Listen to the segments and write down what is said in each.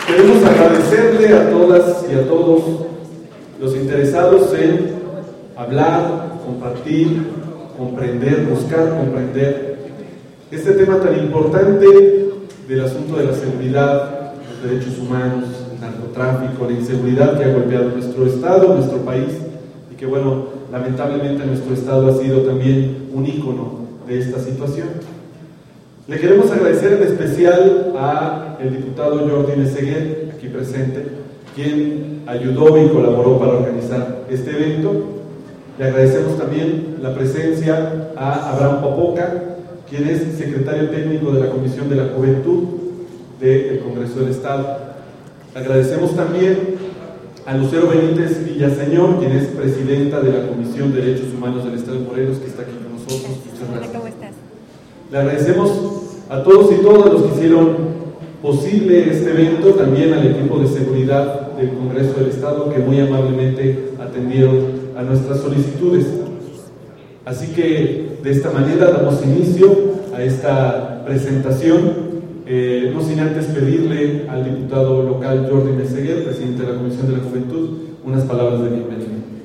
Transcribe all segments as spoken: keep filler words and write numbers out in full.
Queremos agradecerle a todas y a todos los interesados en hablar, compartir, comprender, buscar comprender este tema tan importante del asunto de la seguridad, los derechos humanos, el narcotráfico, la inseguridad que ha golpeado nuestro estado, nuestro país, y que bueno, lamentablemente nuestro estado ha sido también un ícono de esta situación. Le queremos agradecer en especial al diputado Jordi Meseguer, aquí presente, quien ayudó y colaboró para organizar este evento. Le agradecemos también la presencia a Abraham Popoca, quien es secretario técnico de la Comisión de la Juventud del Congreso del Estado. Agradecemos también a Lucero Benítez Villaseñor, quien es presidenta de la Comisión de Derechos Humanos del Estado de Morelos, que está aquí con nosotros. Muchas gracias. ¿Cómo estás? Le agradecemos a todos y todas los que hicieron posible este evento, también al equipo de seguridad del Congreso del Estado, que muy amablemente atendieron a nuestras solicitudes. Así que de esta manera damos inicio a esta presentación, eh, no sin antes pedirle al diputado local Jordi Meseguer, presidente de la Comisión de la Juventud, unas palabras de bienvenida.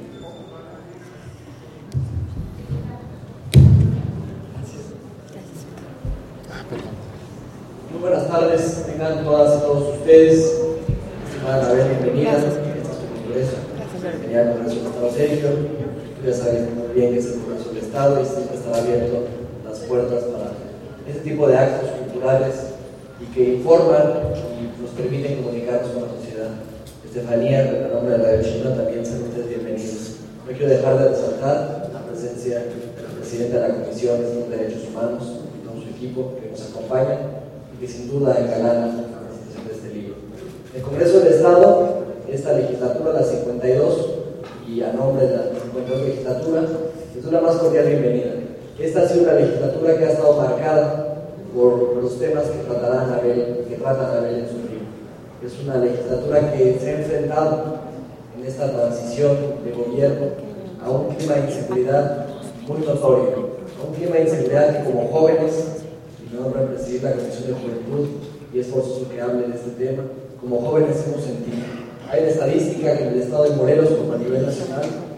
Muy buenas tardes, tengan todas y todos ustedes, estimadas Anabel, bienvenidas a este congreso. Bienvenida al Congreso del Estado Sergio. Tú ya sabes muy bien que es el Congreso del Estado y siempre estará abierto las puertas para este tipo de actos culturales y que informan y nos permiten comunicarnos con la sociedad. Estefanía, en nombre de Radio Chino, también sean ustedes bienvenidos. No quiero dejar de resaltar la presencia del presidente de la Comisión de Derechos Humanos y todo su equipo que nos acompaña y que sin duda engalana la presentación de este libro. El Congreso del Estado, esta legislatura, la cincuenta y dos, y a nombre de la cincuenta y dos legislatura, es una más cordial bienvenida. Esta ha sido una legislatura que ha estado marcada por los temas que tratarán a ver, que tratan a ver en su libro. Es una legislatura que se ha enfrentado en esta transición de gobierno a un clima de inseguridad muy notorio, a un clima de inseguridad que como jóvenes, y me honra presidir la Comisión de Juventud y es forzoso que hable de este tema, como jóvenes hemos sentido. Hay una estadística que en el estado de Morelos, como a nivel nacional,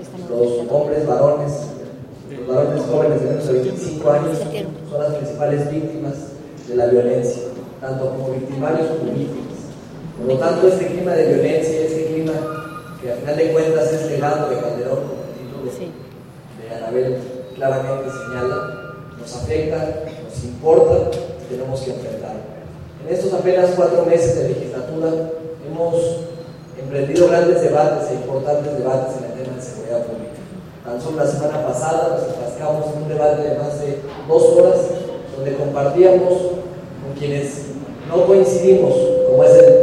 los hombres varones, los varones jóvenes de menos de veinticinco años son las principales víctimas de la violencia, tanto como victimarios como víctimas. Por lo tanto, este clima de violencia, este clima que al final de cuentas es legado de Calderón, como el título sí. de Anabel claramente señala, nos afecta, nos importa y tenemos que enfrentarlo. En estos apenas cuatro meses de legislatura hemos emprendido grandes debates e importantes debates en el tema de seguridad pública. Tan solo la semana pasada nos enfrascamos en un debate de más de dos horas donde compartíamos con quienes no coincidimos, como es el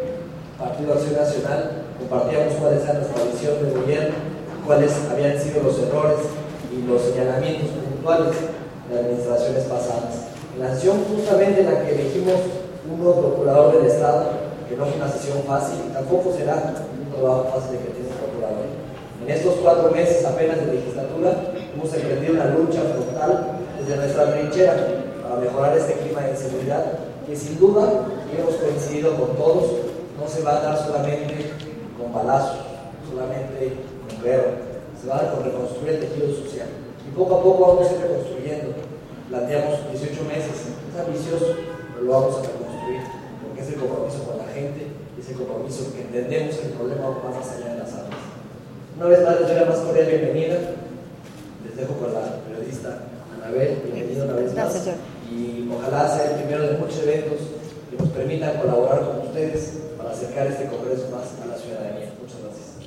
Partido Acción Nacional, compartíamos cuál era nuestra visión de gobierno, cuáles habían sido los errores y los señalamientos puntuales de administraciones pasadas. En la sesión justamente en la que elegimos un nuevo procurador del Estado, que no fue una sesión fácil y tampoco será un trabajo fácil de que tiene el procurador. En estos cuatro meses apenas de legislatura hemos emprendido una lucha frontal desde nuestra trinchera para mejorar este clima de inseguridad que sin duda, y hemos coincidido con todos, no se va a dar solamente con balazos, solamente con guerra, se va a dar con reconstruir el tejido social. Y poco a poco vamos a ir reconstruyendo. Planteamos dieciocho meses, es ambicioso, pero lo vamos a reconstruir, porque es el compromiso con la gente, es el compromiso que entendemos que el problema va más allá de las armas. Una vez más les doy la más cordial bienvenida, les dejo con la periodista Anabel, bienvenida una vez más, y ojalá sea el primero de muchos eventos que nos permitan colaborar con ustedes para acercar este congreso más a la ciudadanía. Muchas gracias.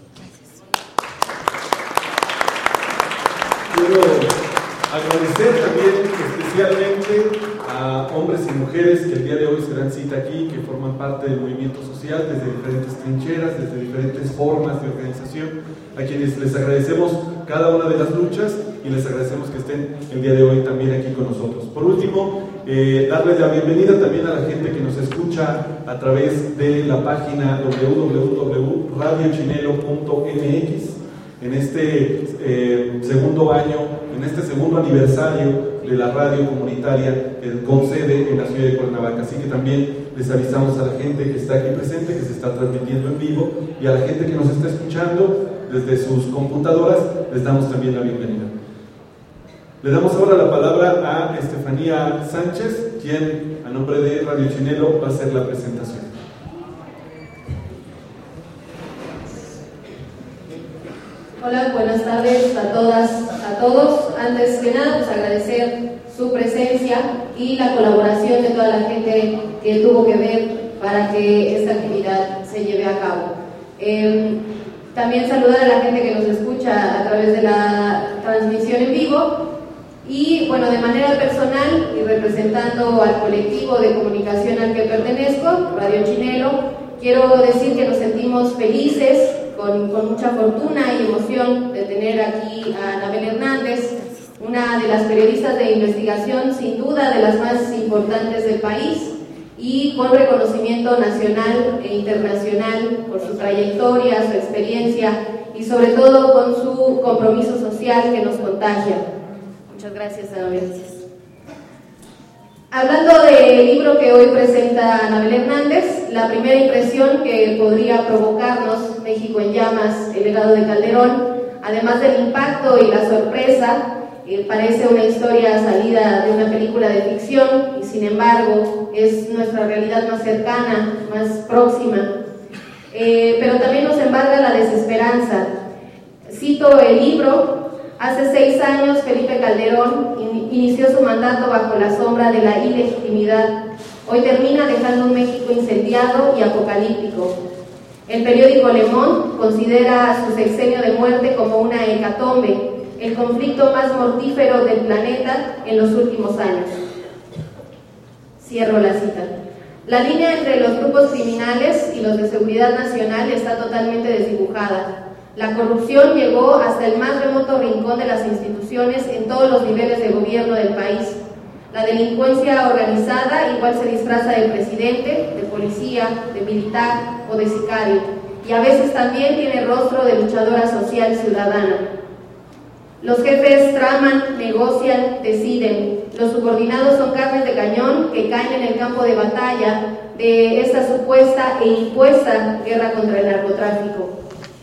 Quiero agradecer también especialmente a hombres y mujeres que el día de hoy se dan cita aquí, que forman parte del movimiento social desde diferentes trincheras, desde diferentes formas de organización, a quienes les agradecemos cada una de las luchas y les agradecemos que estén el día de hoy también aquí con nosotros. Por último, eh, darles la bienvenida también a la gente que nos escucha a través de la página doble u doble u doble u punto radio chinelo punto m x. En este eh, segundo año, en este segundo aniversario de la radio comunitaria con sede en la ciudad de Cuernavaca. Así que también les avisamos a la gente que está aquí presente, que se está transmitiendo en vivo, y a la gente que nos está escuchando desde sus computadoras, les damos también la bienvenida. Le damos ahora la palabra a Estefanía Sánchez, quien a nombre de Radio Chinelo va a hacer la presentación. Hola, buenas tardes a todas, a todos. Antes que nada, pues agradecer su presencia y la colaboración de toda la gente que tuvo que ver para que esta actividad se lleve a cabo. Eh, también saludar a la gente que nos escucha a través de la transmisión en vivo. Y bueno, de manera personal y representando al colectivo de comunicación al que pertenezco, Radio Chinelo, quiero decir que nos sentimos felices, con, con mucha fortuna y emoción de tener aquí a Anabel Hernández, una de las periodistas de investigación sin duda de las más importantes del país y con reconocimiento nacional e internacional por su trayectoria, su experiencia y sobre todo con su compromiso social que nos contagia. Muchas gracias, Anabel. Hablando del libro que hoy presenta Anabel Hernández, la primera impresión que podría provocarnos México en llamas, el legado de Calderón, además del impacto y la sorpresa, eh, parece una historia salida de una película de ficción y sin embargo es nuestra realidad más cercana, más próxima. Eh, pero también nos embarga la desesperanza. Cito el libro. Hace seis años Felipe Calderón in- inició su mandato bajo la sombra de la ilegitimidad. Hoy termina dejando un México incendiado y apocalíptico. El periódico Le Monde considera su sexenio de muerte como una hecatombe, el conflicto más mortífero del planeta en los últimos años. Cierro la cita. La línea entre los grupos criminales y los de seguridad nacional está totalmente desdibujada. La corrupción llegó hasta el más remoto rincón de las instituciones en todos los niveles de gobierno del país. La delincuencia organizada igual se disfraza de presidente, de policía, de militar o de sicario, y a veces también tiene rostro de luchadora social ciudadana. Los jefes traman, negocian, deciden. Los subordinados son carnes de cañón que caen en el campo de batalla de esta supuesta e impuesta guerra contra el narcotráfico.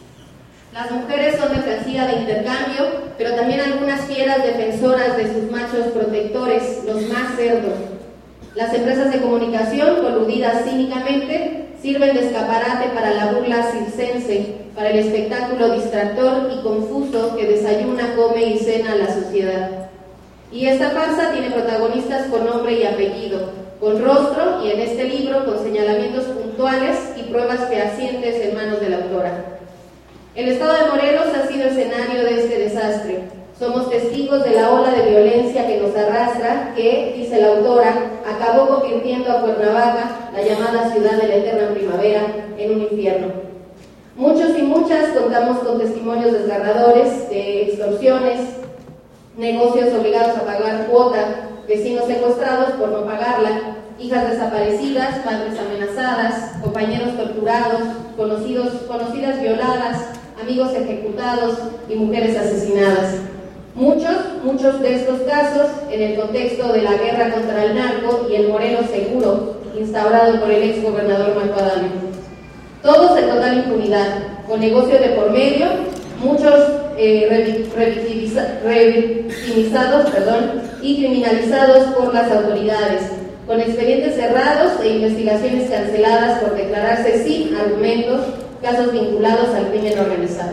Las mujeres son mercancía de intercambio, pero también algunas fieras defensoras de sus machos protectores, los más cerdos. Las empresas de comunicación, coludidas cínicamente, sirven de escaparate para la burla circense, para el espectáculo distractor y confuso que desayuna, come y cena a la sociedad. Y esta farsa tiene protagonistas con nombre y apellido, con rostro y en este libro con señalamientos puntuales y pruebas fehacientes en manos de la autora. El estado de Morelos ha sido escenario de este desastre. Somos testigos de la ola de violencia que nos arrastra, que, dice la autora, acabó convirtiendo a Cuernavaca, la llamada ciudad de la eterna primavera, en un infierno. Muchos y muchas contamos con testimonios desgarradores de extorsiones, negocios obligados a pagar cuota, vecinos secuestrados por no pagarla, hijas desaparecidas, madres amenazadas, compañeros torturados, conocidos, conocidas violadas, amigos ejecutados y mujeres asesinadas. Muchos, muchos de estos casos en el contexto de la guerra contra el narco y el Morelos seguro, instaurado por el ex gobernador Marco Adame. Todos en total impunidad, con negocio de por medio, muchos eh, revictimiza, revictimizados perdón, y criminalizados por las autoridades, con expedientes cerrados e investigaciones canceladas por declararse sin argumentos, casos vinculados al crimen organizado.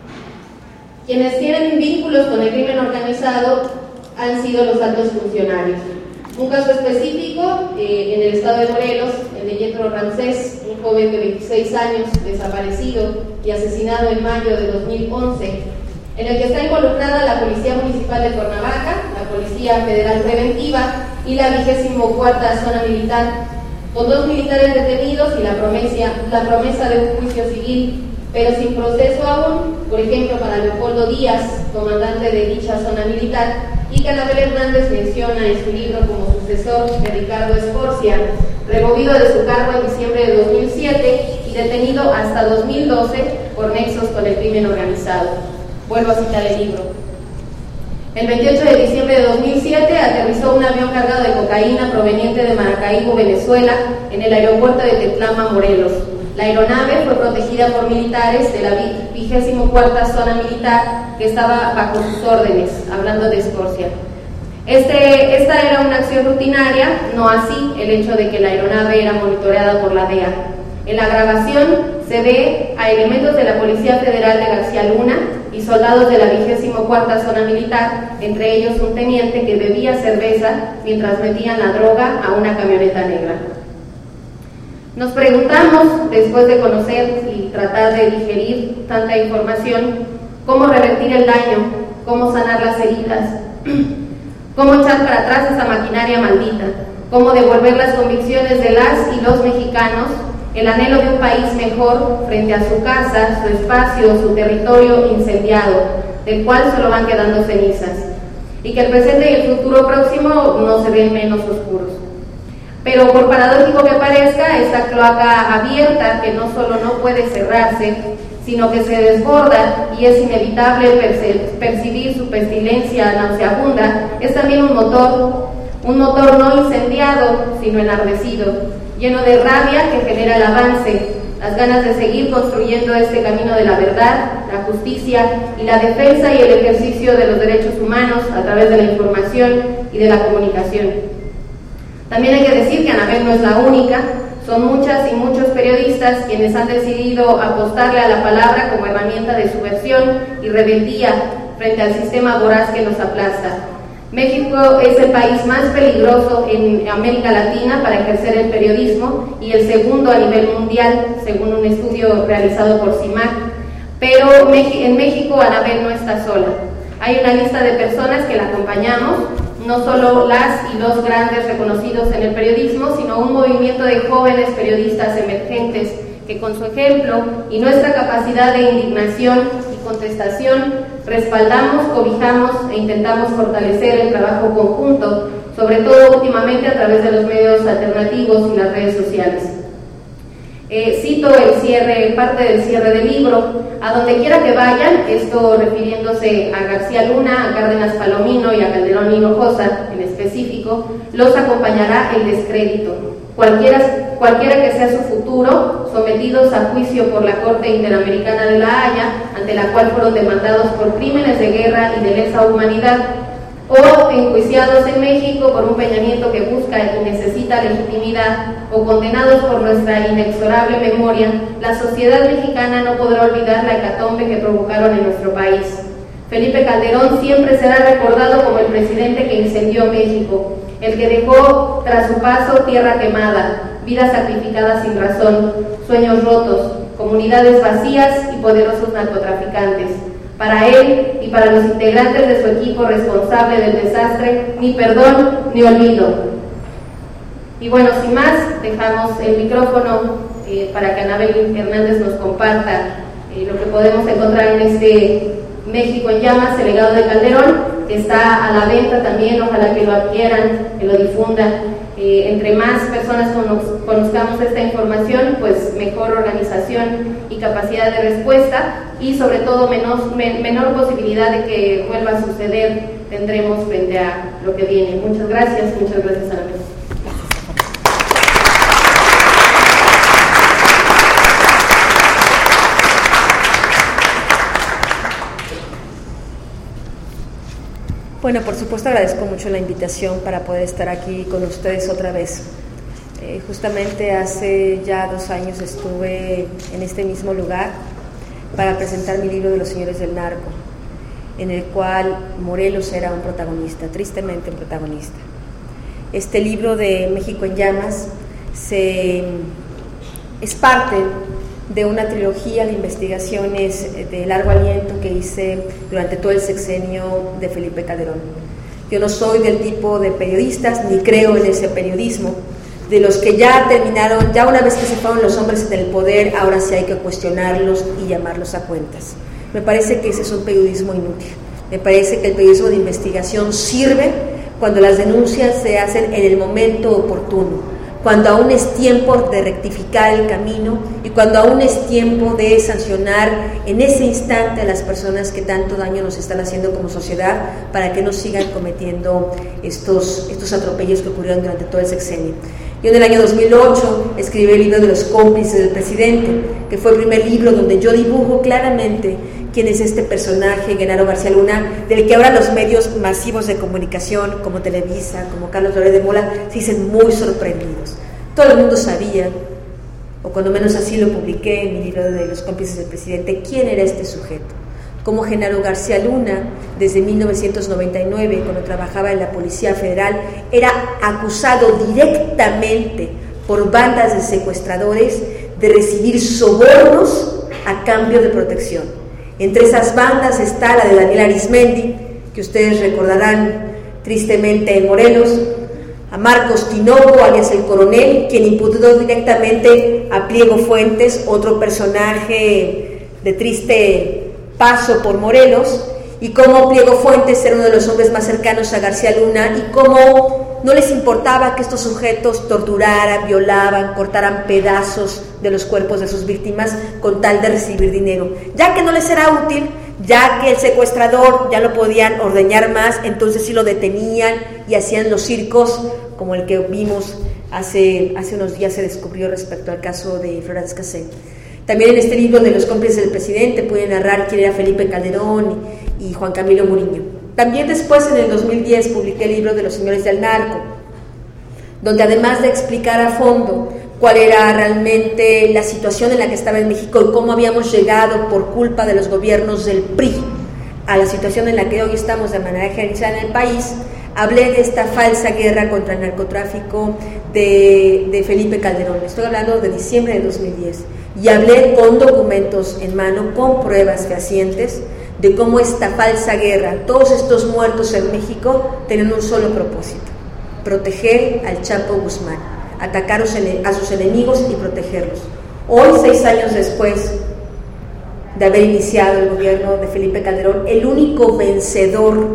Quienes tienen vínculos con el crimen organizado han sido los altos funcionarios. Un caso específico eh, en el estado de Morelos, el de Yetro Ramsés, un joven de veintiséis años desaparecido y asesinado en mayo de dos mil once, en el que está involucrada la Policía Municipal de Cuernavaca, la Policía Federal Preventiva y la vigésimo cuarta Zona Militar, con dos militares detenidos y la promesa, la promesa de un juicio civil, pero sin proceso aún, por ejemplo para Leopoldo Díaz, comandante de dicha zona militar, y que Anabel Hernández menciona en su libro como sucesor de Ricardo Escorcia, removido de su cargo en diciembre de dos mil siete y detenido hasta dos mil doce por nexos con el crimen organizado. Vuelvo a citar el libro. El veintiocho de diciembre de dos mil siete aterrizó un avión cargado de cocaína proveniente de Maracaibo, Venezuela, en el aeropuerto de Tetlama, Morelos. La aeronave fue protegida por militares de la vigésimo cuarta zona militar que estaba bajo sus órdenes, hablando de Escorcia. Este, esta era una acción rutinaria, no así el hecho de que la aeronave era monitoreada por la D E A. En la grabación se ve a elementos de la Policía Federal de García Luna y soldados de la vigésimo cuarta zona militar, entre ellos un teniente que bebía cerveza mientras metían la droga a una camioneta negra. Nos preguntamos, después de conocer y tratar de digerir tanta información, cómo revertir el daño, cómo sanar las heridas, cómo echar para atrás esa maquinaria maldita, cómo devolver las convicciones de las y los mexicanos, el anhelo de un país mejor frente a su casa, su espacio, su territorio incendiado, del cual solo van quedando cenizas, y que el presente y el futuro próximo no se ven menos oscuros. Pero por paradójico que parezca, esta cloaca abierta, que no solo no puede cerrarse, sino que se desborda y es inevitable percibir su pestilencia nauseabunda, es también un motor, un motor no incendiado, sino enardecido, lleno de rabia que genera el avance, las ganas de seguir construyendo este camino de la verdad, la justicia y la defensa y el ejercicio de los derechos humanos a través de la información y de la comunicación. También hay que decir que Anabel no es la única, son muchas y muchos periodistas quienes han decidido apostarle a la palabra como herramienta de subversión y rebeldía frente al sistema voraz que nos aplasta. México es el país más peligroso en América Latina para ejercer el periodismo y el segundo a nivel mundial, según un estudio realizado por CIMAC. Pero en México Anabel no está sola. Hay una lista de personas que la acompañamos, no solo las y los grandes reconocidos en el periodismo, sino un movimiento de jóvenes periodistas emergentes que con su ejemplo y nuestra capacidad de indignación y contestación respaldamos, cobijamos e intentamos fortalecer el trabajo conjunto, sobre todo últimamente a través de los medios alternativos y las redes sociales. Eh, cito el cierre, parte del cierre del libro: a donde quiera que vayan, esto refiriéndose a García Luna, a Cárdenas Palomino y a Calderón Hinojosa en específico, los acompañará el descrédito. Cualquiera, cualquiera que sea su futuro, sometidos a juicio por la Corte Interamericana de La Haya, ante la cual fueron demandados por crímenes de guerra y de lesa humanidad, o enjuiciados en México por un Peña Nieto que busca y necesita legitimidad, o condenados por nuestra inexorable memoria, la sociedad mexicana no podrá olvidar la hecatombe que provocaron en nuestro país. Felipe Calderón siempre será recordado como el presidente que incendió México, el que dejó tras su paso tierra quemada, vidas sacrificadas sin razón, sueños rotos, comunidades vacías y poderosos narcotraficantes. Para él y para los integrantes de su equipo responsable del desastre, ni perdón ni olvido. Y bueno, sin más, dejamos el micrófono eh, para que Anabel Hernández nos comparta eh, lo que podemos encontrar en este México en Llamas, el legado de Calderón, que está a la venta también, ojalá que lo adquieran, que lo difundan. Eh, entre más personas conozcamos esta información, pues mejor organización y capacidad de respuesta y sobre todo menor, menor posibilidad de que vuelva a suceder tendremos frente a lo que viene. Muchas gracias, muchas gracias a la mesa. Bueno, por supuesto agradezco mucho la invitación para poder estar aquí con ustedes otra vez. Eh, justamente hace ya dos años estuve en este mismo lugar para presentar mi libro de los señores del narco, en el cual Morelos era un protagonista, tristemente un protagonista. Este libro de México en Llamas se, es parte de una trilogía de investigaciones de largo aliento que hice durante todo el sexenio de Felipe Calderón. Yo no soy del tipo de periodistas, ni creo en ese periodismo, de los que ya terminaron, ya una vez que se fueron los hombres en el poder, ahora sí hay que cuestionarlos y llamarlos a cuentas. Me parece que ese es un periodismo inútil. Me parece que el periodismo de investigación sirve cuando las denuncias se hacen en el momento oportuno, cuando aún es tiempo de rectificar el camino y cuando aún es tiempo de sancionar en ese instante a las personas que tanto daño nos están haciendo como sociedad para que no sigan cometiendo estos, estos atropellos que ocurrieron durante todo el sexenio. Yo en el año dos mil ocho escribí el libro de los cómplices del presidente, que fue el primer libro donde yo dibujo claramente quién es este personaje, Genaro García Luna, del que ahora los medios masivos de comunicación, como Televisa, como Carlos Loret de Mola, se dicen muy sorprendidos. Todo el mundo sabía, o cuando menos así lo publiqué en mi libro de los cómplices del presidente, quién era este sujeto. Como Genaro García Luna, desde mil novecientos noventa y nueve, cuando trabajaba en la Policía Federal, era acusado directamente por bandas de secuestradores de recibir sobornos a cambio de protección. Entre esas bandas está la de Daniel Arismendi, que ustedes recordarán tristemente en Morelos, a Marcos Tinoco, alias el Coronel, quien imputó directamente a Pliego Fuentes, otro personaje de triste paso por Morelos, y cómo Pliego Fuentes era uno de los hombres más cercanos a García Luna, y cómo no les importaba que estos sujetos torturaran, violaban, cortaran pedazos de los cuerpos de sus víctimas con tal de recibir dinero. Ya que no les era útil, ya que el secuestrador ya no podían ordeñar más, entonces sí lo detenían y hacían los circos, como el que vimos hace, hace unos días se descubrió respecto al caso de Flora Descasén. También en este libro de los cómplices del presidente pude narrar quién era Felipe Calderón y, y Juan Camilo Muriño. También después, en el dos mil diez, publiqué el libro de los señores del narco, donde además de explicar a fondo cuál era realmente la situación en la que estaba en México y cómo habíamos llegado por culpa de los gobiernos del P R I a la situación en la que hoy estamos de manera generalizada en el país, hablé de esta falsa guerra contra el narcotráfico de, de Felipe Calderón. Estoy hablando de diciembre de dos mil diez. Y hablé con documentos en mano, con pruebas fehacientes, de cómo esta falsa guerra, todos estos muertos en México, tenían un solo propósito: proteger al Chapo Guzmán, atacar a sus enemigos y protegerlos. Hoy, seis años después de haber iniciado el gobierno de Felipe Calderón, el único vencedor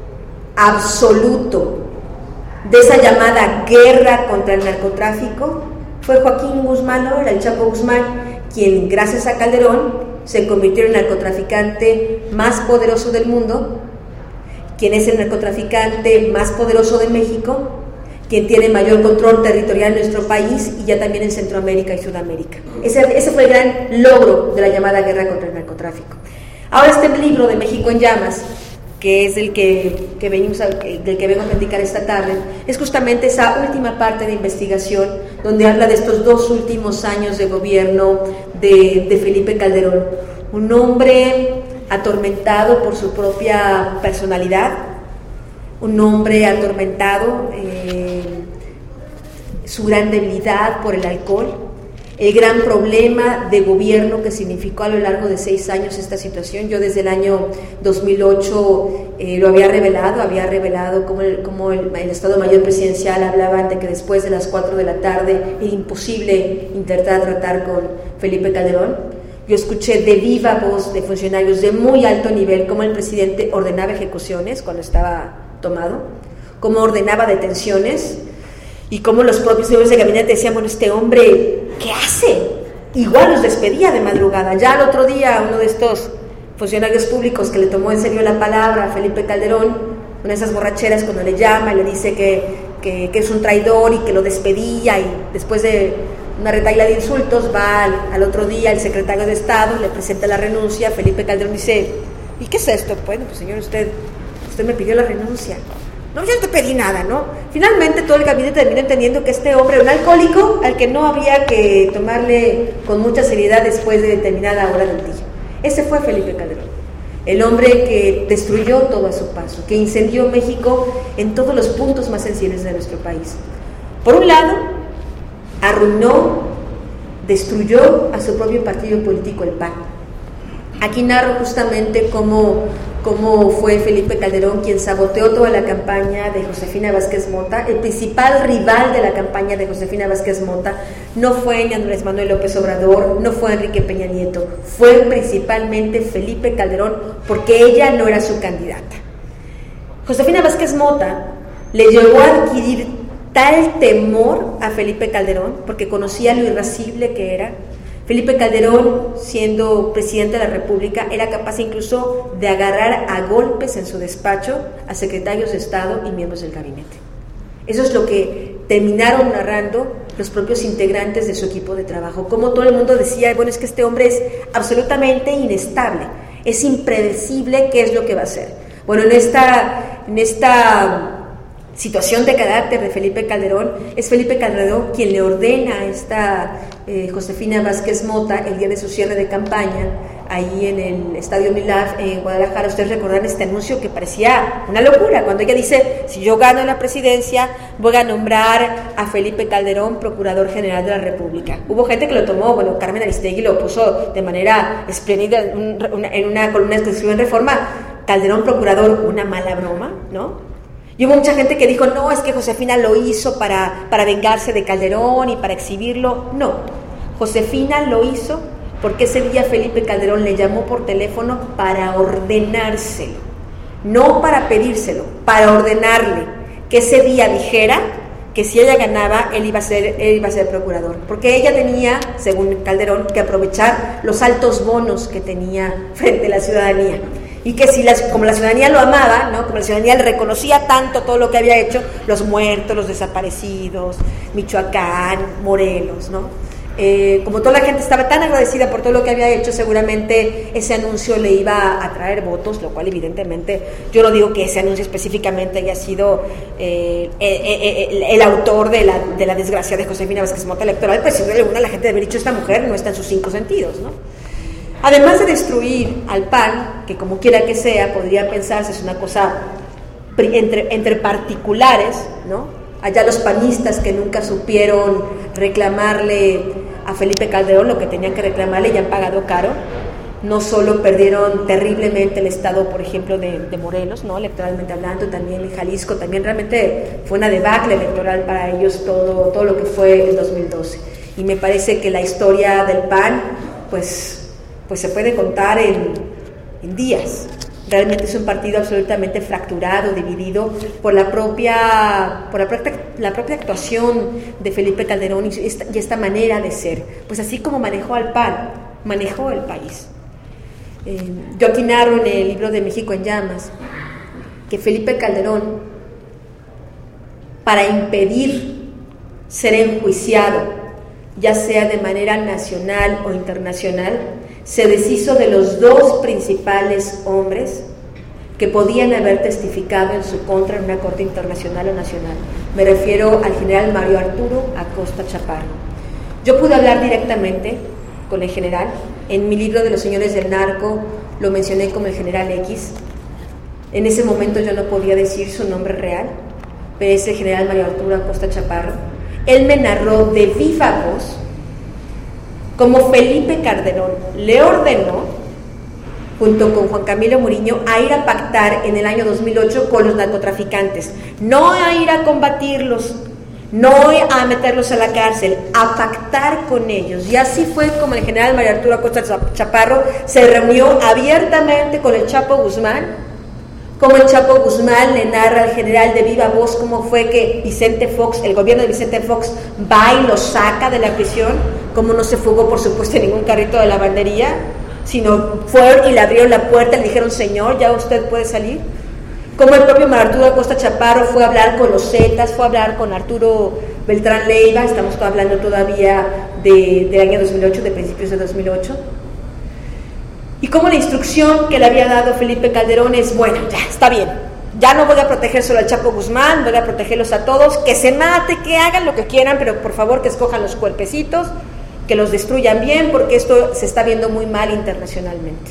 absoluto de esa llamada guerra contra el narcotráfico fue Joaquín Guzmán Loera, el Chapo Guzmán, quien gracias a Calderón se convirtió en el narcotraficante más poderoso del mundo, quien es el narcotraficante más poderoso de México, quien tiene mayor control territorial en nuestro país y ya también en Centroamérica y Sudamérica. Ese, ese fue el gran logro de la llamada guerra contra el narcotráfico. Ahora este libro de México en Llamas, que es el que, que venimos a, del que vengo a platicar esta tarde, es justamente esa última parte de investigación donde habla de estos dos últimos años de gobierno de, de Felipe Calderón, un hombre atormentado por su propia personalidad, un hombre atormentado, eh, su gran debilidad por el alcohol, el gran problema de gobierno que significó a lo largo de seis años esta situación. Yo desde el año dos mil ocho eh, lo había revelado, había revelado cómo, el, cómo el, el Estado Mayor Presidencial hablaba de que después de las cuatro de la tarde era imposible intentar tratar con Felipe Calderón. Yo escuché de viva voz de funcionarios de muy alto nivel cómo el presidente ordenaba ejecuciones cuando estaba tomado, cómo ordenaba detenciones y cómo los propios señores de gabinete decían, bueno, este hombre, ¿qué hace? Igual los despedía de madrugada. Ya al otro día uno de estos funcionarios públicos que le tomó en serio la palabra a Felipe Calderón, una de esas borracheras cuando le llama y le dice que, que, que es un traidor y que lo despedía, y después de una retahíla de insultos va al, al otro día el secretario de Estado, le presenta la renuncia. Felipe Calderón dice, ¿y qué es esto? Bueno, pues señor, usted, usted me pidió la renuncia. No, yo no te pedí nada, ¿no? Finalmente todo el gabinete terminó entendiendo que este hombre era un alcohólico al que no había que tomarle con mucha seriedad después de determinada hora del día. Ese fue Felipe Calderón, el hombre que destruyó todo a su paso, que incendió México en todos los puntos más sensibles de nuestro país. Por un lado, arruinó, destruyó a su propio partido político, el P A N. Aquí narro justamente cómo, cómo fue Felipe Calderón quien saboteó toda la campaña de Josefina Vázquez Mota. El principal rival de la campaña de Josefina Vázquez Mota no fue ni Andrés Manuel López Obrador, no fue Enrique Peña Nieto, fue principalmente Felipe Calderón, porque ella no era su candidata. Josefina Vázquez Mota le llevó a adquirir tal temor a Felipe Calderón, porque conocía lo irascible que era. Felipe Calderón, siendo presidente de la República, era capaz incluso de agarrar a golpes en su despacho a secretarios de Estado y miembros del gabinete. Eso es lo que terminaron narrando los propios integrantes de su equipo de trabajo, como todo el mundo decía, bueno, es que este hombre es absolutamente inestable, es impredecible qué es lo que va a hacer. Bueno, en esta, en esta situación de carácter de Felipe Calderón, es Felipe Calderón quien le ordena a esta eh, Josefina Vázquez Mota, el día de su cierre de campaña, ahí en el Estadio Milaf en Guadalajara. Ustedes recordarán este anuncio que parecía una locura, cuando ella dice, si yo gano la presidencia, voy a nombrar a Felipe Calderón Procurador General de la República. Hubo gente que lo tomó, bueno, Carmen Aristegui lo puso de manera espléndida en, un, una, en una columna que escribió en Reforma, Calderón Procurador, una mala broma, ¿no? Y hubo mucha gente que dijo, no, es que Josefina lo hizo para, para vengarse de Calderón y para exhibirlo. No, Josefina lo hizo porque ese día Felipe Calderón le llamó por teléfono para ordenárselo, no para pedírselo, para ordenarle que ese día dijera que si ella ganaba, él iba a ser, él iba a ser procurador, porque ella tenía, según Calderón, que aprovechar los altos bonos que tenía frente a la ciudadanía. Y que si las, como la ciudadanía lo amaba, ¿no? Como la ciudadanía le reconocía tanto todo lo que había hecho, los muertos, los desaparecidos, Michoacán, Morelos, ¿no? Eh, como toda la gente estaba tan agradecida por todo lo que había hecho, seguramente ese anuncio le iba a traer votos, lo cual evidentemente, yo no digo que ese anuncio específicamente haya sido eh, eh, eh, el, el autor de la, de la desgracia de Josefina Vázquez Mota electoral, pues sin duda alguna la gente debe haber dicho, esta mujer no está en sus cinco sentidos, ¿no? Además de destruir al P A N, que como quiera que sea, podría pensarse es una cosa entre, entre particulares, ¿no? Allá los panistas que nunca supieron reclamarle a Felipe Calderón lo que tenían que reclamarle y han pagado caro. No solo perdieron terriblemente el estado, por ejemplo, de, de Morelos, ¿no? Electoralmente hablando, también en Jalisco, también realmente fue una debacle electoral para ellos todo, todo lo que fue el dos mil doce. Y me parece que la historia del P A N, pues... pues se puede contar en, en días. Realmente es un partido absolutamente fracturado, dividido por la propia, por la propia, la propia actuación de Felipe Calderón y esta, y esta manera de ser. Pues así como manejó al P A N, manejó el país. Eh, yo aquí narro en el libro de México en Llamas que Felipe Calderón, para impedir ser enjuiciado, ya sea de manera nacional o internacional, se deshizo de los dos principales hombres que podían haber testificado en su contra en una corte internacional o nacional. Me refiero al general Mario Arturo Acosta Chaparro. Yo pude hablar directamente con el general. En mi libro de Los Señores del Narco lo mencioné como el general X. En ese momento yo no podía decir su nombre real, pero es el general Mario Arturo Acosta Chaparro. Él me narró de viva voz como Felipe Calderón le ordenó, junto con Juan Camilo Muriño, a ir a pactar en el año dos mil ocho con los narcotraficantes, no a ir a combatirlos, no a meterlos a la cárcel, a pactar con ellos. Y así fue como el general Mario Arturo Acosta Chaparro se reunió abiertamente con el Chapo Guzmán, como el Chapo Guzmán le narra al general de viva voz cómo fue que Vicente Fox, el gobierno de Vicente Fox, va y lo saca de la prisión, cómo no se fugó, por supuesto, en ningún carrito de lavandería, sino fueron y le abrieron la puerta y le dijeron, señor, ya usted puede salir. Como el propio Arturo Acosta Chaparro fue a hablar con los Zetas, fue a hablar con Arturo Beltrán Leiva, estamos hablando todavía de, del año dos mil ocho, de principios de dos mil ocho. Y como la instrucción que le había dado Felipe Calderón es, bueno, ya, está bien, ya no voy a proteger solo al Chapo Guzmán, voy a protegerlos a todos, que se mate, que hagan lo que quieran, pero por favor que escojan los cuerpecitos, que los destruyan bien, porque esto se está viendo muy mal internacionalmente.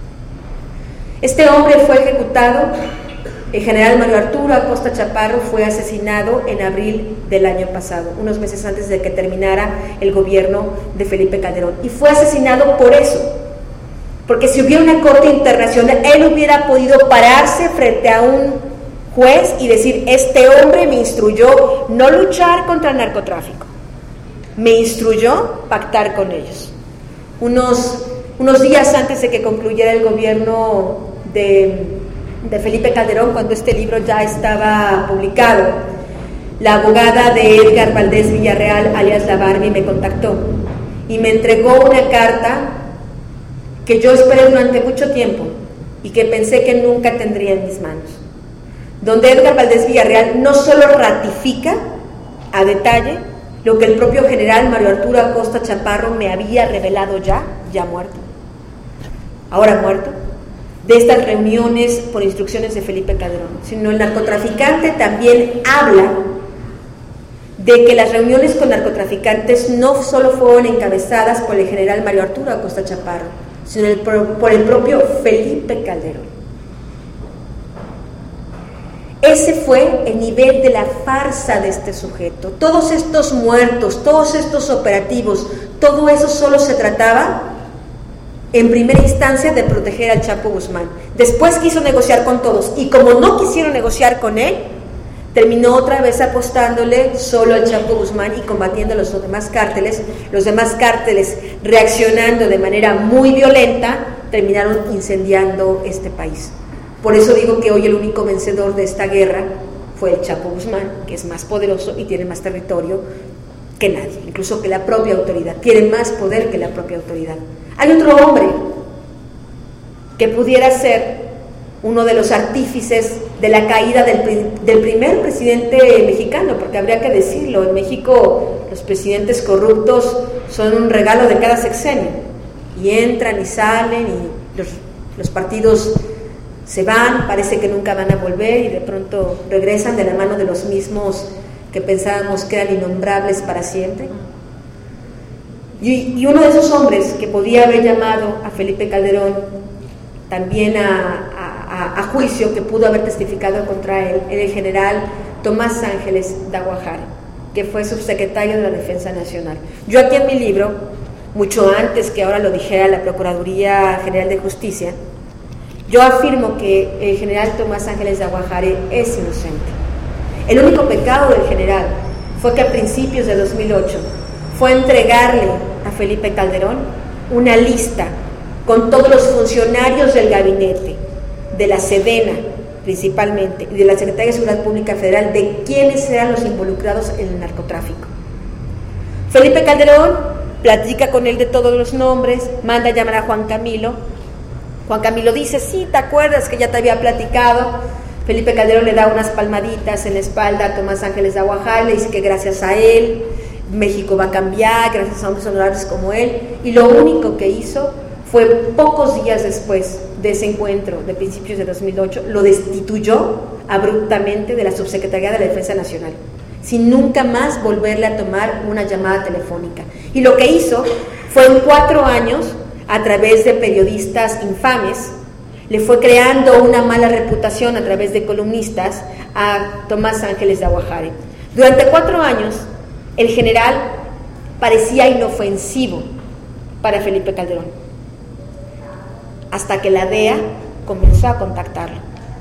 Este hombre fue ejecutado, el general Mario Arturo Acosta Chaparro fue asesinado en abril del año pasado, unos meses antes de que terminara el gobierno de Felipe Calderón, y fue asesinado por eso. Porque si hubiera una corte internacional, él hubiera podido pararse frente a un juez y decir, este hombre me instruyó no luchar contra el narcotráfico, me instruyó pactar con ellos. Unos, unos días antes de que concluyera el gobierno de, de Felipe Calderón, cuando este libro ya estaba publicado, la abogada de Edgar Valdés Villarreal, alias La Barbie, me contactó y me entregó una carta que yo esperé durante mucho tiempo y que pensé que nunca tendría en mis manos, donde Edgar Valdés Villarreal no solo ratifica a detalle lo que el propio general Mario Arturo Acosta Chaparro me había revelado ya, ya muerto, ahora muerto, de estas reuniones por instrucciones de Felipe Calderón, sino el narcotraficante también habla de que las reuniones con narcotraficantes no solo fueron encabezadas por el general Mario Arturo Acosta Chaparro, sino el, por el propio Felipe Calderón. Ese fue el nivel de la farsa de este sujeto. Todos estos muertos, todos estos operativos, todo eso solo se trataba en primera instancia de proteger al Chapo Guzmán. Después quiso negociar con todos y como no quisieron negociar con él, terminó otra vez apostándole solo al Chapo Guzmán y combatiendo a los demás cárteles. Los demás cárteles, reaccionando de manera muy violenta, terminaron incendiando este país. Por eso digo que hoy el único vencedor de esta guerra fue el Chapo Guzmán, que es más poderoso y tiene más territorio que nadie, incluso que la propia autoridad, tiene más poder que la propia autoridad. Hay otro hombre que pudiera ser uno de los artífices de la caída del, del primer presidente mexicano, porque habría que decirlo, en México los presidentes corruptos son un regalo de cada sexenio, y entran y salen, y los, los partidos se van, parece que nunca van a volver, y de pronto regresan de la mano de los mismos que pensábamos que eran innombrables para siempre. Y, y uno de esos hombres que podía haber llamado a Felipe Calderón también a, a, a juicio, que pudo haber testificado contra él, era el general Tomás Ángeles de Aguajare, que fue subsecretario de la Defensa Nacional. Yo aquí en mi libro, mucho antes que ahora lo dijera la Procuraduría General de Justicia, yo afirmo que el general Tomás Ángeles de Aguajare es inocente. El único pecado del general fue que a principios de dos mil ocho fue entregarle a Felipe Calderón una lista con todos los funcionarios del gabinete, de la Sedena principalmente, y de la Secretaría de Seguridad Pública Federal, de quiénes eran los involucrados en el narcotráfico. Felipe Calderón platica con él de todos los nombres, manda a llamar a Juan Camilo. Juan Camilo dice, sí, ¿te acuerdas que ya te había platicado? Felipe Calderón le da unas palmaditas en la espalda a Tomás Ángeles de Aguajare, le dice que gracias a él México va a cambiar, gracias a hombres honorables como él, y lo único que hizo fue pocos días después de ese encuentro de principios de dos mil ocho, lo destituyó abruptamente de la Subsecretaría de la Defensa Nacional, sin nunca más volverle a tomar una llamada telefónica. Y lo que hizo fue en cuatro años, a través de periodistas infames, le fue creando una mala reputación a través de columnistas a Tomás Ángeles de Aguajare. Durante cuatro años, el general parecía inofensivo para Felipe Calderón, hasta que la D E A comenzó a contactarlo.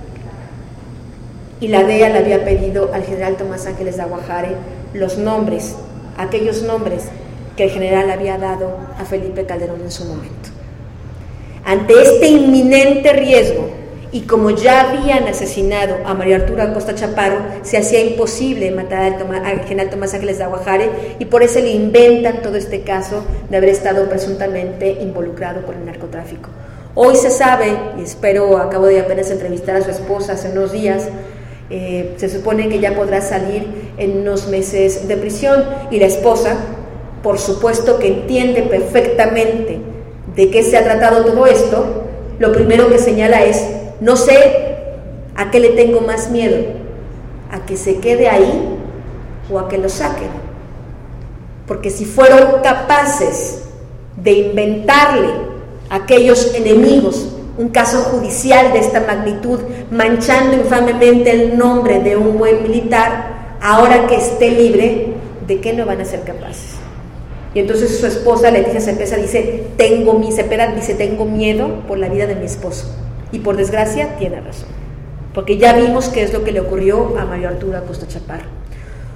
Y la D E A le había pedido al general Tomás Ángeles de Aguajare los nombres, aquellos nombres que el general había dado a Felipe Calderón en su momento. Ante este inminente riesgo, y como ya habían asesinado a Mario Arturo Acosta Chaparro, se hacía imposible matar al, Toma, al general Tomás Ángeles de Aguajare, y por eso le inventan todo este caso de haber estado presuntamente involucrado con el narcotráfico. Hoy se sabe, y espero, acabo de apenas entrevistar a su esposa hace unos días, eh, se supone que ya podrá salir en unos meses de prisión, y la esposa, por supuesto que entiende perfectamente de qué se ha tratado todo esto, lo primero que señala es, no sé a qué le tengo más miedo, a que se quede ahí o a que lo saquen, porque si fueron capaces de inventarle a aquellos enemigos un caso judicial de esta magnitud, manchando infamemente el nombre de un buen militar, ahora que esté libre, ¿de qué no van a ser capaces? Y entonces su esposa, Leticia Cepeda, dice, tengo mi Cepeda, dice, tengo miedo por la vida de mi esposo. Y por desgracia tiene razón, porque ya vimos qué es lo que le ocurrió a Mario Arturo Acosta Chaparro.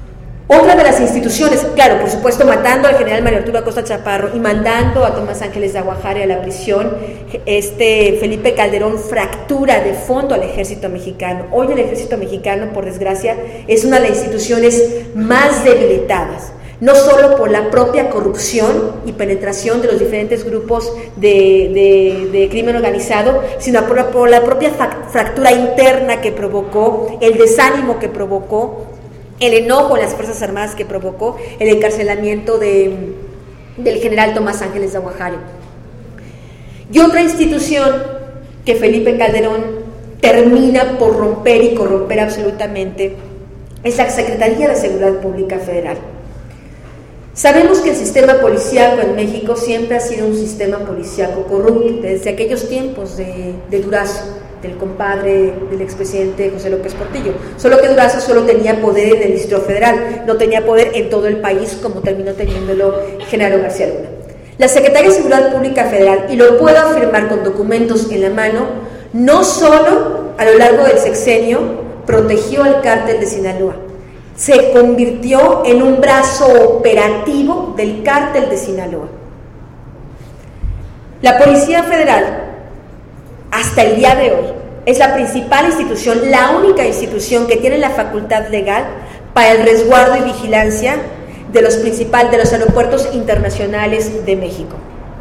Otra de las instituciones, claro, por supuesto, matando al general Mario Arturo Acosta Chaparro y mandando a Tomás Ángeles de Aguajare a la prisión, este Felipe Calderón fractura de fondo al ejército mexicano. Hoy el ejército mexicano, por desgracia, es una de las instituciones más debilitadas, no solo por la propia corrupción y penetración de los diferentes grupos de, de, de crimen organizado, sino por, por la propia fractura interna que provocó, el desánimo que provocó, el enojo en las Fuerzas Armadas que provocó el encarcelamiento de, del general Tomás Ángeles de Aguajare. Y otra institución que Felipe Calderón termina por romper y corromper absolutamente es la Secretaría de Seguridad Pública Federal. Sabemos que el sistema policíaco en México siempre ha sido un sistema policíaco corrupto, desde aquellos tiempos de, de Durazo, del compadre del expresidente José López Portillo, solo que Durazo solo tenía poder en el Distrito Federal, no tenía poder en todo el país como terminó teniéndolo Genaro García Luna. La Secretaría de Seguridad Pública Federal, y lo puedo afirmar con documentos en la mano, no solo a lo largo del sexenio protegió al cártel de Sinaloa, se convirtió en un brazo operativo del cártel de Sinaloa. La Policía Federal, hasta el día de hoy, es la principal institución, la única institución que tiene la facultad legal para el resguardo y vigilancia de los principales, de los aeropuertos internacionales de México.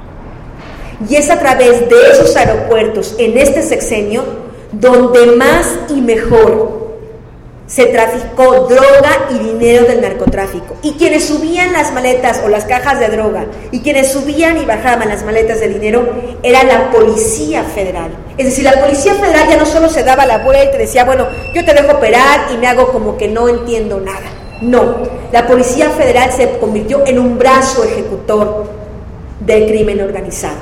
Y es a través de esos aeropuertos, en este sexenio, donde más y mejor se traficó droga y dinero del narcotráfico. Y quienes subían las maletas o las cajas de droga, y quienes subían y bajaban las maletas de dinero, era la Policía Federal. Es decir, la Policía Federal ya no solo se daba la vuelta y decía, bueno, yo te dejo operar y me hago como que no entiendo nada. No, la Policía Federal se convirtió en un brazo ejecutor del crimen organizado.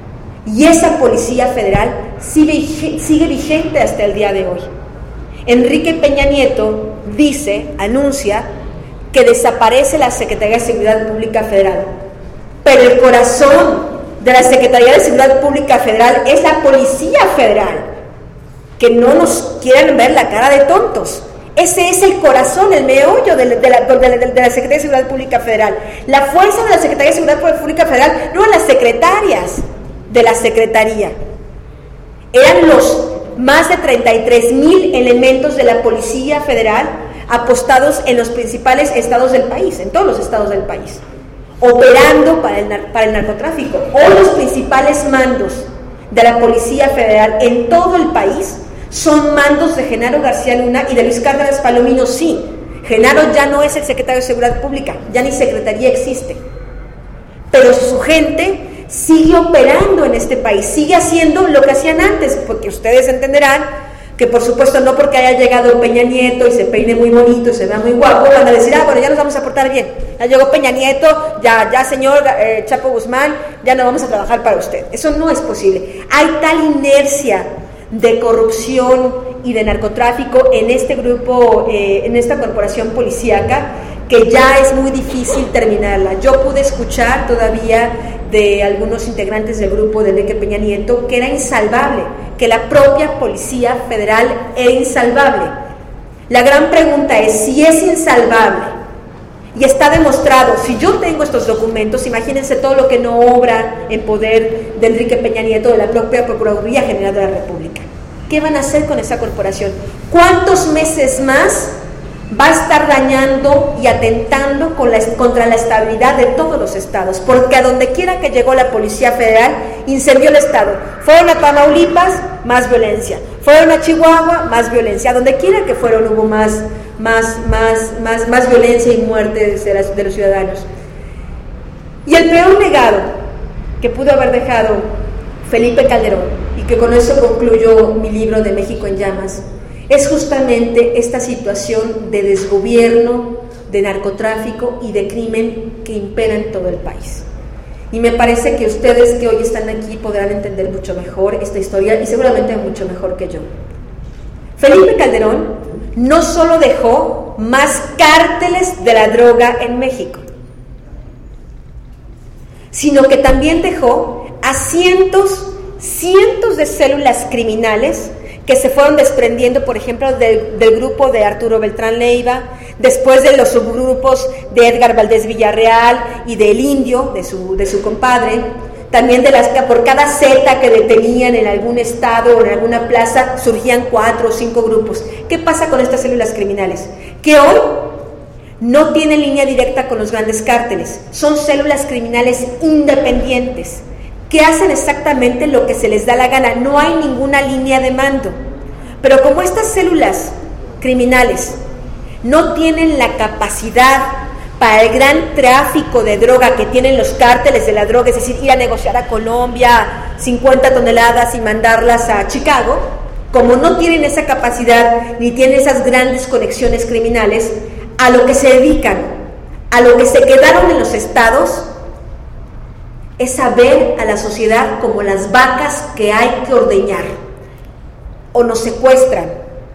Y esa Policía Federal sigue, sigue vigente hasta el día de hoy. Enrique Peña Nieto dice, anuncia, que desaparece la Secretaría de Seguridad Pública Federal, pero el corazón de la Secretaría de Seguridad Pública Federal es la Policía Federal. Que no nos quieran ver la cara de tontos. Ese es el corazón, el meollo de la, de la, de la, de la Secretaría de Seguridad Pública Federal. La fuerza de la Secretaría de Seguridad Pública Federal no eran las secretarias de la Secretaría, eran los más de treinta y tres mil elementos de la Policía Federal apostados en los principales estados del país, en todos los estados del país, operando para el, para el narcotráfico. Hoy los principales mandos de la Policía Federal en todo el país son mandos de Genaro García Luna y de Luis Cárdenas Palomino. Sí, Genaro ya no es el secretario de Seguridad Pública, ya ni secretaría existe, pero su gente sigue operando en este país, sigue haciendo lo que hacían antes, porque ustedes entenderán que por supuesto no porque haya llegado Peña Nieto y se peine muy bonito y se vea muy guapo, van a decir, ah, bueno, ya nos vamos a portar bien, ya llegó Peña Nieto, ya, ya señor eh, Chapo Guzmán, ya no vamos a trabajar para usted. Eso no es posible. Hay tal inercia de corrupción y de narcotráfico en este grupo, eh, en esta corporación policíaca, que ya es muy difícil terminarla. Yo pude escuchar todavía de algunos integrantes del grupo de Enrique Peña Nieto que era insalvable, que la propia Policía Federal era insalvable. La gran pregunta es, si es insalvable y está demostrado, si yo tengo estos documentos, imagínense todo lo que no obra en poder de Enrique Peña Nieto, de la propia Procuraduría General de la República. ¿Qué van a hacer con esa corporación? ¿Cuántos meses más va a estar dañando y atentando con la, contra la estabilidad de todos los estados? Porque a donde quiera que llegó la Policía Federal, incendió el estado. Fueron a Tamaulipas, más violencia. Fueron a Chihuahua, más violencia. A donde quiera que fueron hubo más, más, más, más, más violencia y muerte de, las, de los ciudadanos. Y el peor legado que pudo haber dejado Felipe Calderón, y que con eso concluyo mi libro de México en Llamas, es justamente esta situación de desgobierno, de narcotráfico y de crimen que impera en todo el país. Y me parece que ustedes que hoy están aquí podrán entender mucho mejor esta historia, y seguramente mucho mejor que yo. Felipe Calderón no solo dejó más cárteles de la droga en México, sino que también dejó a cientos, cientos de células criminales que se fueron desprendiendo, por ejemplo, del, del grupo de Arturo Beltrán Leiva, después de los subgrupos de Edgar Valdés Villarreal y del Indio, de su, de su compadre, también de las que por cada zeta que detenían en algún estado o en alguna plaza surgían cuatro o cinco grupos. ¿Qué pasa con estas células criminales? Que hoy no tienen línea directa con los grandes cárteles, son células criminales independientes, que hacen exactamente lo que se les da la gana, no hay ninguna línea de mando. Pero como estas células criminales no tienen la capacidad para el gran tráfico de droga que tienen los cárteles de la droga, es decir, ir a negociar a Colombia cincuenta toneladas y mandarlas a Chicago, como no tienen esa capacidad ni tienen esas grandes conexiones criminales, a lo que se dedican, a lo que se quedaron en los estados, es a ver a la sociedad como las vacas que hay que ordeñar. O nos secuestran,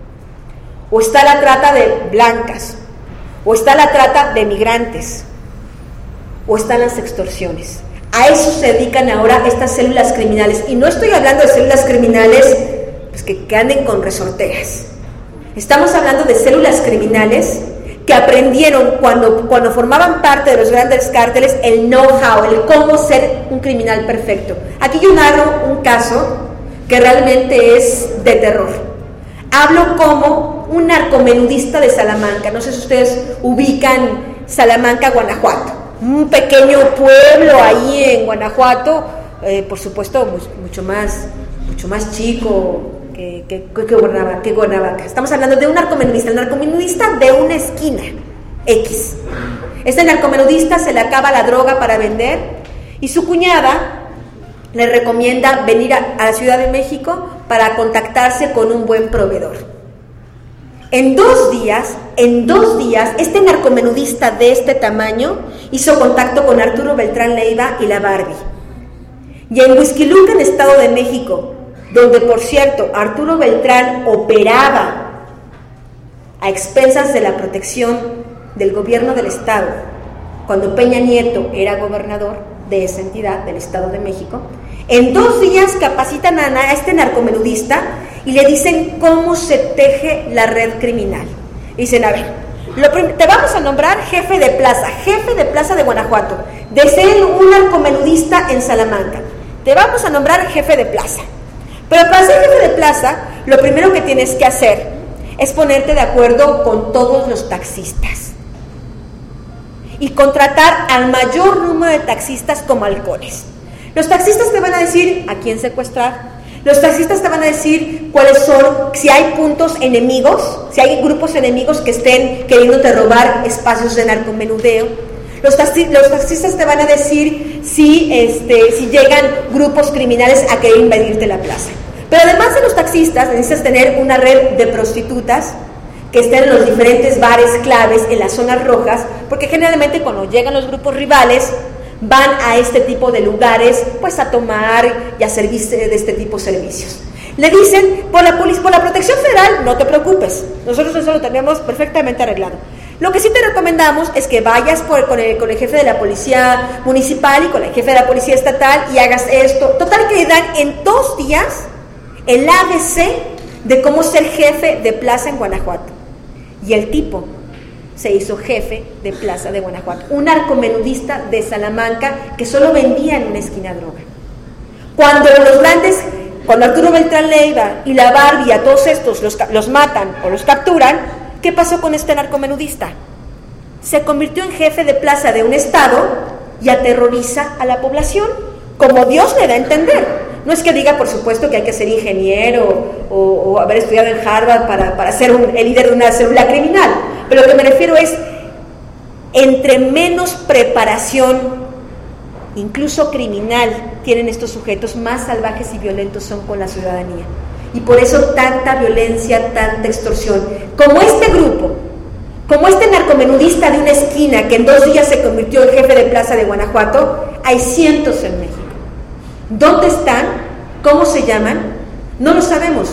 o está la trata de blancas, o está la trata de migrantes, o están las extorsiones. A eso se dedican ahora estas células criminales. Y no estoy hablando de células criminales pues, que, que anden con resorteras. Estamos hablando de células criminales que aprendieron cuando, cuando formaban parte de los grandes cárteles el know-how, el cómo ser un criminal perfecto. Aquí yo narro un caso que realmente es de terror. Hablo como un narcomenudista de Salamanca. No sé si ustedes ubican Salamanca, Guanajuato, un pequeño pueblo ahí en Guanajuato, eh, por supuesto mucho más, mucho más chico que, que, que, Guanajuato, que Guanajuato. Estamos hablando de un narcomenudista, el narcomenudista de una esquina X. Este narcomenudista se le acaba la droga para vender y su cuñada le recomienda venir a, a la Ciudad de México para contactarse con un buen proveedor. En dos días, en dos días, este narcomenudista de este tamaño hizo contacto con Arturo Beltrán Leiva y la Barbie. Y en Huixquiluca, en Estado de México, donde por cierto Arturo Beltrán operaba a expensas de la protección del gobierno del Estado, cuando Peña Nieto era gobernador de esa entidad, del Estado de México, en dos días capacitan a este narcomenudista y le dicen cómo se teje la red criminal. Dicen, a ver, lo prim- te vamos a nombrar jefe de plaza, jefe de plaza de Guanajuato, de ser un narcomenudista en Salamanca. Te vamos a nombrar jefe de plaza. Pero para ser jefe de plaza, lo primero que tienes que hacer es ponerte de acuerdo con todos los taxistas y contratar al mayor número de taxistas como halcones. Los taxistas te van a decir a quién secuestrar. Los taxistas te van a decir cuáles son, si hay puntos enemigos, si hay grupos enemigos que estén queriéndote robar espacios de narcomenudeo. Los, taxi, los taxistas te van a decir si, este, si llegan grupos criminales a querer invadirte la plaza. Pero además de los taxistas, necesitas tener una red de prostitutas que estén en los diferentes bares claves en las zonas rojas, porque generalmente cuando llegan los grupos rivales, van a este tipo de lugares pues a tomar y a servirse de este tipo de servicios. Le dicen, por la, por la protección federal, no te preocupes, nosotros eso lo tenemos perfectamente arreglado. Lo que sí te recomendamos es que vayas por, con, el, con el jefe de la policía municipal y con el jefe de la policía estatal y hagas esto. Total, que le dan en dos días el A B C de cómo ser jefe de plaza en Guanajuato. Y el tipo se hizo jefe de plaza de Guanajuato, un narcomenudista de Salamanca que solo vendía en una esquina droga. Cuando los grandes, cuando Arturo Beltrán Leiva y la Barbie, a todos estos los, los matan o los capturan, ¿qué pasó con este narcomenudista? Se convirtió en jefe de plaza de un estado y aterroriza a la población, como Dios le da a entender. No es que diga, por supuesto, que hay que ser ingeniero o, o haber estudiado en Harvard para, para ser un, el líder de una célula criminal, pero lo que me refiero es, entre menos preparación, incluso criminal, tienen estos sujetos, más salvajes y violentos son con la ciudadanía. Y por eso tanta violencia, tanta extorsión. Como este grupo, como este narcomenudista de una esquina que en dos días se convirtió en jefe de plaza de Guanajuato, hay cientos en México. ¿Dónde están? ¿Cómo se llaman? No lo sabemos.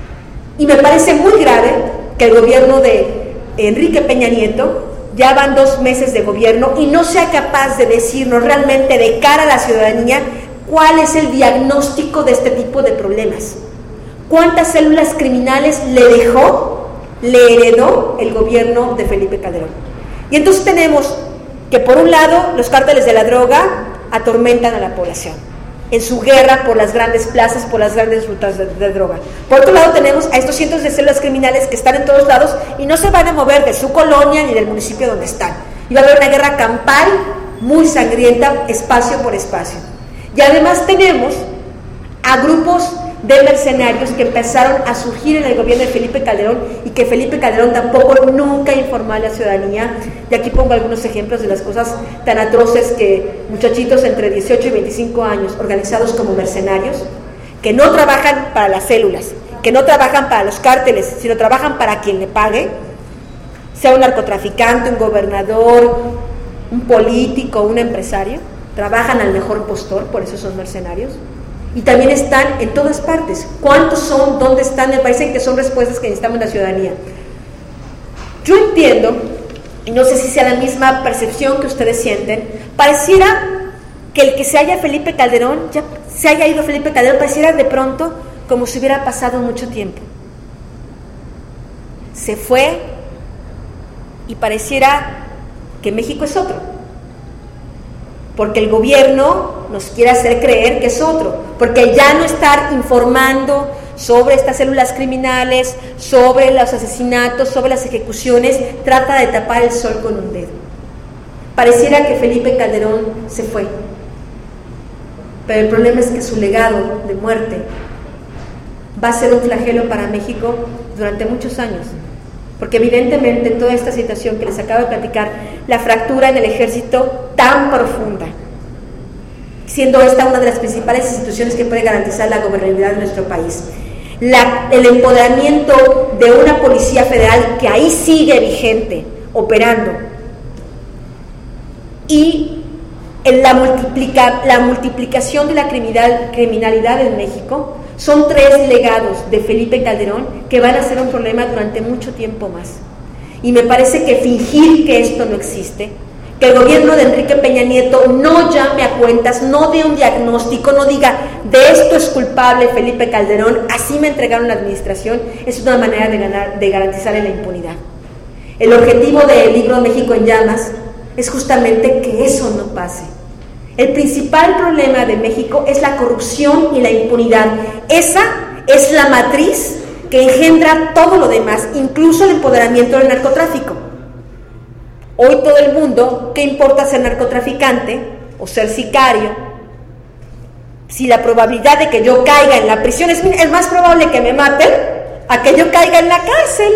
Y me parece muy grave que el gobierno de Enrique Peña Nieto, ya van dos meses de gobierno, y no sea capaz de decirnos realmente de cara a la ciudadanía cuál es el diagnóstico de este tipo de problemas. ¿Cuántas células criminales le dejó le heredó el gobierno de Felipe Calderón. Y entonces tenemos que por un lado los cárteles de la droga atormentan a la población en su guerra por las grandes plazas, por las grandes rutas de, de droga. Por otro lado tenemos a estos cientos de células criminales que están en todos lados y no se van a mover de su colonia ni del municipio donde están. Y va a haber una guerra campal muy sangrienta, espacio por espacio. Y además tenemos a grupos de mercenarios que empezaron a surgir en el gobierno de Felipe Calderón y que Felipe Calderón tampoco nunca informó a la ciudadanía. Y aquí pongo algunos ejemplos de las cosas tan atroces que muchachitos entre dieciocho y veinticinco años, organizados como mercenarios, que no trabajan para las células, que no trabajan para los cárteles, sino trabajan para quien le pague, sea un narcotraficante, un gobernador, un político, un empresario, trabajan al mejor postor, por eso son mercenarios. Y también están en todas partes. ¿Cuántos son? ¿Dónde están? Me parece que son respuestas que necesitamos la ciudadanía. Yo entiendo, y no sé si sea la misma percepción que ustedes sienten, pareciera que el que se haya Felipe Calderón, ya se haya ido Felipe Calderón, pareciera de pronto como si hubiera pasado mucho tiempo. Se fue y pareciera que México es otro, porque el gobierno nos quiere hacer creer que es otro, porque ya no estar informando sobre estas células criminales, sobre los asesinatos, sobre las ejecuciones, trata de tapar el sol con un dedo. Pareciera que Felipe Calderón se fue, pero el problema es que su legado de muerte va a ser un flagelo para México durante muchos años, porque evidentemente toda esta situación que les acabo de platicar, la fractura en el ejército tan profunda, siendo esta una de las principales instituciones que puede garantizar la gobernabilidad de nuestro país, la, el empoderamiento de una policía federal que ahí sigue vigente, operando, y en la, multiplica, la multiplicación de la criminal, criminalidad en México, son tres legados de Felipe Calderón que van a ser un problema durante mucho tiempo más. Y me parece que fingir que esto no existe, que el gobierno de Enrique Peña Nieto no llame a cuentas, no dé un diagnóstico, no diga de esto es culpable Felipe Calderón, así me entregaron la administración, es una manera de, ganar, de garantizarle la impunidad. El objetivo del libro México en Llamas es justamente que eso no pase. El principal problema de México es la corrupción y la impunidad. Esa es la matriz que engendra todo lo demás, incluso el empoderamiento del narcotráfico. Hoy todo el mundo, ¿qué importa ser narcotraficante o ser sicario? Si la probabilidad de que yo caiga en la prisión es, es más probable que me maten a que yo caiga en la cárcel.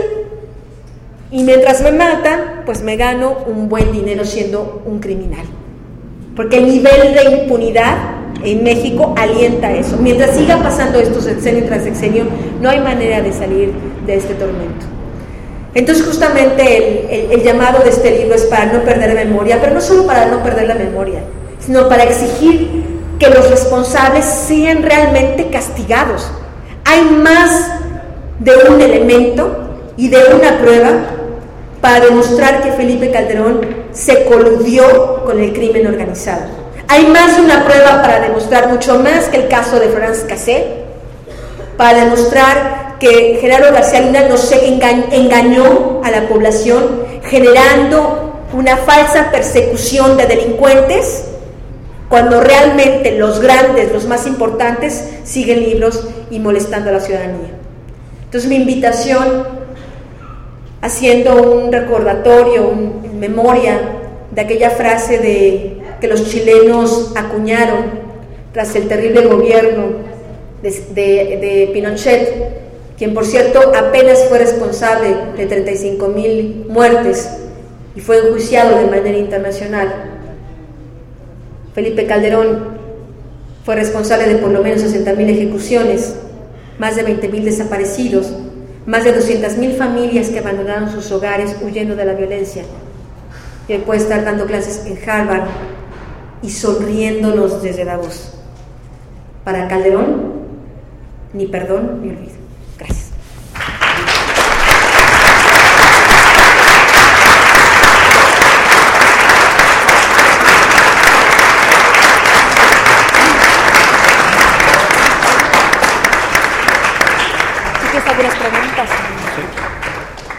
Y mientras me matan, pues me gano un buen dinero siendo un criminal. Porque el nivel de impunidad en México alienta eso. Mientras siga pasando esto sexenio tras sexenio, no hay manera de salir de este tormento. Entonces justamente el, el, el llamado de este libro es para no perder memoria, pero no solo para no perder la memoria, sino para exigir que los responsables sean realmente castigados. Hay más de un elemento y de una prueba para demostrar que Felipe Calderón se coludió con el crimen organizado. Hay más de una prueba para demostrar mucho más que el caso de Florence Cassé, para demostrar que Genaro García Luna no se enga- engañó a la población generando una falsa persecución de delincuentes, cuando realmente los grandes, los más importantes, siguen libres y molestando a la ciudadanía. Entonces mi invitación, haciendo un recordatorio, un, en memoria de aquella frase de que los chilenos acuñaron tras el terrible gobierno de, de, de Pinochet, quien por cierto apenas fue responsable de treinta y cinco mil muertes y fue enjuiciado de manera internacional. Felipe Calderón fue responsable de por lo menos sesenta mil ejecuciones, más de veinte mil desaparecidos, más de doscientas mil familias que abandonaron sus hogares huyendo de la violencia. Y él puede estar dando clases en Harvard y sonriéndonos desde Davos. Para Calderón, ni perdón ni olvido. Gracias. ¿Tienes algunas preguntas? Sí.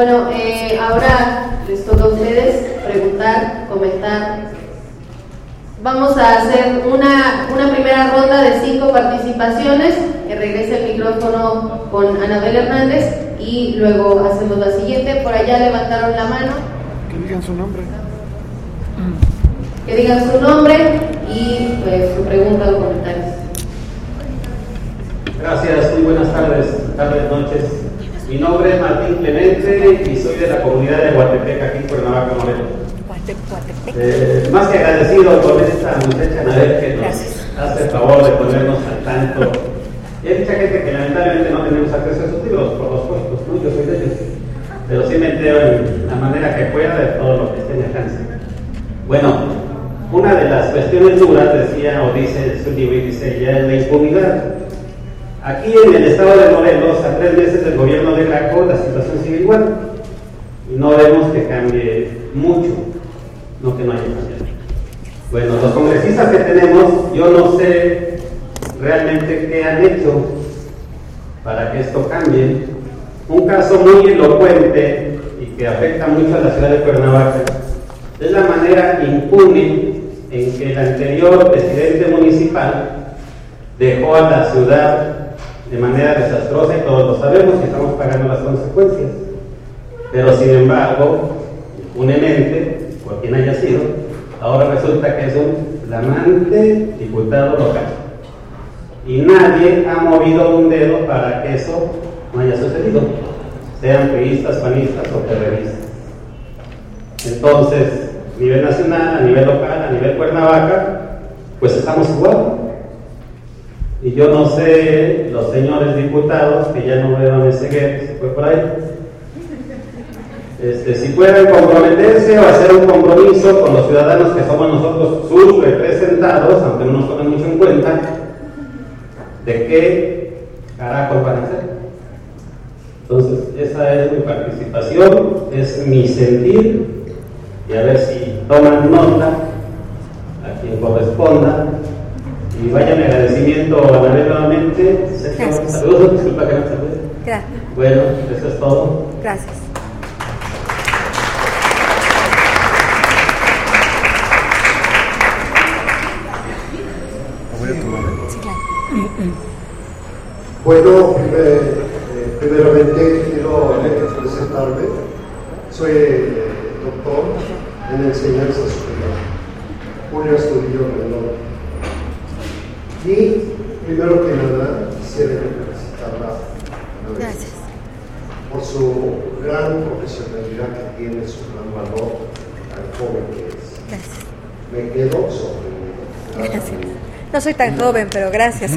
Bueno, eh, ahora les toca a ustedes preguntar, comentar. Vamos a hacer una, una primera ronda de cinco participaciones, que regrese el micrófono con Anabel Hernández y luego hacemos la siguiente. Por allá levantaron la mano. Que digan su nombre. Que digan su nombre y pues, su pregunta o comentarios. Gracias, muy buenas tardes, tardes, noches. Mi nombre es Martín Clemente y soy de la comunidad de Guatepec, aquí en Cuernavaca, Morelos. Eh, más que agradecido con esta muchacha Anabel que nos hace el favor de ponernos al tanto. Y hay mucha gente que lamentablemente no tenemos acceso a esos libros por los puestos, ¿no? Yo soy de ellos. Pero sí me entero en la manera que pueda de todo lo que esté en mi alcance. Bueno, una de las cuestiones duras, decía o dice su libro, y dice ya es la impunidad. Aquí en el estado de Morelos, a tres meses del gobierno de Graco, la situación sigue igual. Y no vemos que cambie mucho, no que no haya cambiado. Bueno, los congresistas que tenemos, yo no sé realmente qué han hecho para que esto cambie. Un caso muy elocuente y que afecta mucho a la ciudad de Cuernavaca es la manera impune en que el anterior presidente municipal dejó a la ciudad de manera desastrosa, y todos lo sabemos y estamos pagando las consecuencias. Pero sin embargo, impunemente, por quien haya sido, ahora resulta que es un flamante diputado local. Y nadie ha movido un dedo para que eso no haya sucedido, sean priistas, panistas o terroristas. Entonces, a nivel nacional, a nivel local, a nivel Cuernavaca, pues estamos igual. Y yo no sé, los señores diputados, que ya no veo a Meseguer, se fue por ahí, este, si pueden comprometerse o hacer un compromiso con los ciudadanos que somos nosotros sus representados, aunque no nos tomen mucho en cuenta, de qué carajo van a hacer. Entonces, esa es mi participación, es mi sentir, y a ver si toman nota a quien corresponda. Y vaya mi agradecimiento a Anabel nuevamente. Gracias. Saludos, disculpa que no salude. Gracias. Bueno, eso es todo. Gracias. Voy a tomar. Sí, claro. Bueno, primer, eh, primeramente quiero presentarme. Soy eh, doctor en enseñanza superior, Julio Astudillo Rendón. Y primero que nada quisiera felicitarla Gracias. por su gran profesionalidad que tiene, su gran valor, tan joven que es. Gracias. Me quedo sorprendido. Gracias. No soy tan joven, pero gracias.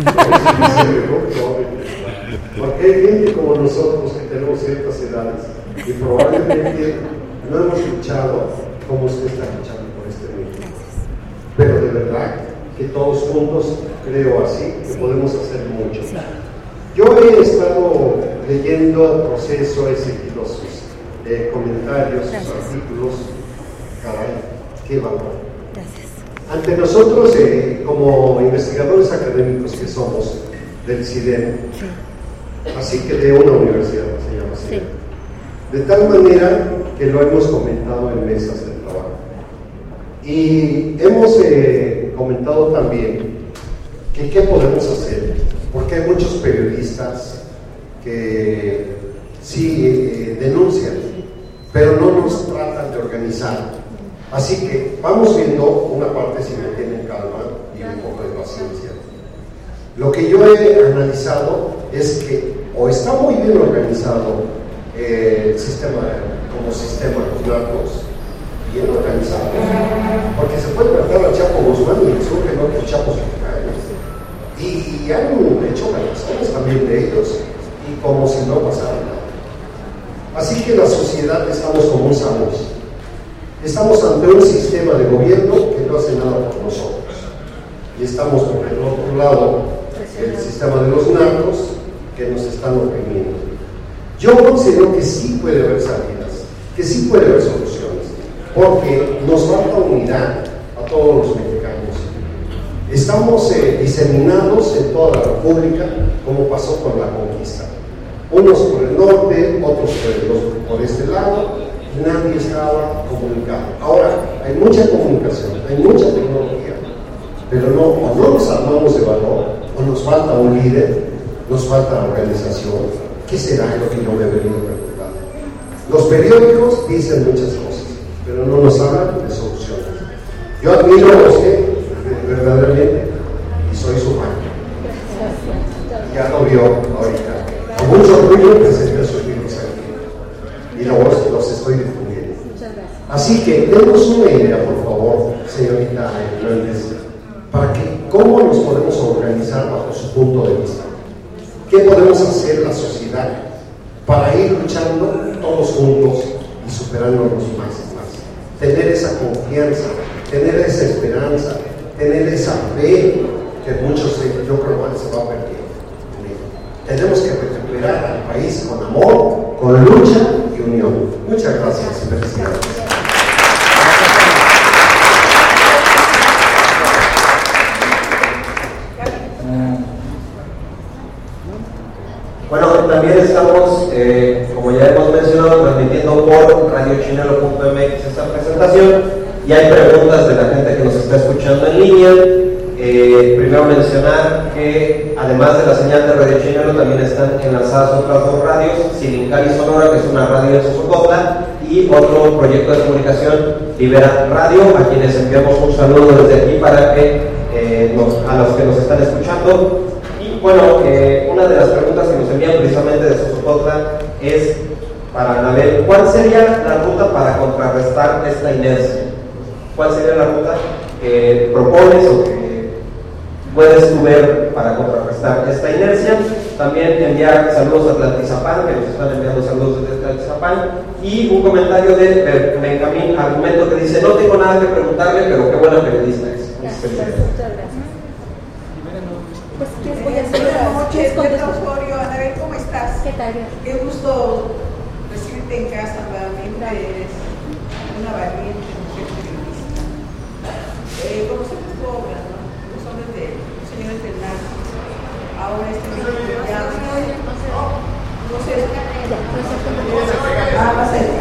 Porque hay gente como nosotros que tenemos ciertas edades y probablemente no hemos luchado como usted está luchando por este medio. Pero de verdad que todos juntos, creo así, que sí podemos hacer mucho. Sí. Yo he estado leyendo el proceso, he seguido sus eh, comentarios, gracias, sus artículos. Caray, qué valor. Gracias. Ante nosotros, eh, como investigadores académicos que somos del CIDEM, sí, así que de una universidad se llama CIDEM, sí, de tal manera que lo hemos comentado en mesas de trabajo. Y hemos eh, comentado también que qué podemos hacer, porque hay muchos periodistas que sí eh, denuncian, pero no nos tratan de organizar. Así que vamos viendo una parte, si me tienen calma y un poco de paciencia. Lo que yo he analizado es que o está muy bien organizado eh, el sistema, como sistema, los narcos, bien organizado, porque se puede tratar al Chapo Guzmán y surgen otros chapos mexicanos, y han hecho relaciones también de ellos, y como si no pasara nada. Así que la sociedad estamos como un sándwich. Estamos ante un sistema de gobierno que no hace nada por nosotros, y estamos por el otro lado, el sistema de los narcos que nos están oprimiendo. Yo considero que sí puede haber salidas, que sí puede haber soluciones, porque nos falta unidad a todos los mexicanos. Estamos eh, diseminados en toda la República, como pasó con la conquista. Unos por el norte, otros por, el, por este lado, nadie estaba comunicado. Ahora, hay mucha comunicación, hay mucha tecnología, pero no, o no nos armamos de valor, o nos falta un líder, nos falta organización. ¿Qué será lo que yo me he venido preguntando? Los periódicos dicen muchas cosas, pero no nos hablan de soluciones. Yo admiro a usted, verdaderamente, y soy su fan. Ya lo vio ahorita. Con mucho orgullo presenté sus libros aquí. Y los, los estoy difundiendo. Así que denos una idea, por favor, señorita Hernández, para que cómo nos podemos organizar bajo su punto de vista. ¿Qué podemos hacer la sociedad para ir luchando todos juntos y superándonos más y más? Tener esa confianza, tener esa esperanza, tener esa fe que muchos, yo creo, que se va perdiendo. Tenemos que recuperar al país con amor, con lucha y unión. Muchas gracias y felicidades. Bueno, también estamos, eh, como ya hemos mencionado, transmitiendo por radio chinelo punto m x esta presentación y hay preguntas de la gente que nos está escuchando en línea. Eh, primero mencionar que además de la señal de Radio Chinelo también están enlazadas otras dos radios, Silincari Sonora, que es una radio de Sosocotla, y otro proyecto de comunicación, Libera Radio, a quienes enviamos un saludo desde aquí para que eh, nos, a los que nos están escuchando. Y bueno, eh, una de las preguntas que nos envían precisamente de Sosocotla es para Anabel: ¿cuál sería la ruta para contrarrestar esta inercia? ¿Cuál sería la ruta que propones o que puedes tú ver para contrarrestar esta inercia? También enviar saludos a Tlaltizapán, que nos están enviando saludos desde Tlaltizapán, y un comentario de Benjamín Argumento que dice: no tengo nada que preguntarle, pero qué buena periodista es. Gracias, muchas gracias. Pues, ¿qué voy a hacer? Buenas noches, Pedro Osorio. Anabel, ¿cómo estás? ¿Qué tal? Qué gusto recibirte en casa nuevamente. Eres una valiente mujer periodista. Eh, conocemos tu obra, ¿no? Los hombres de señores del narco. Ahora este mismo ya no sé. Ah, va a ser.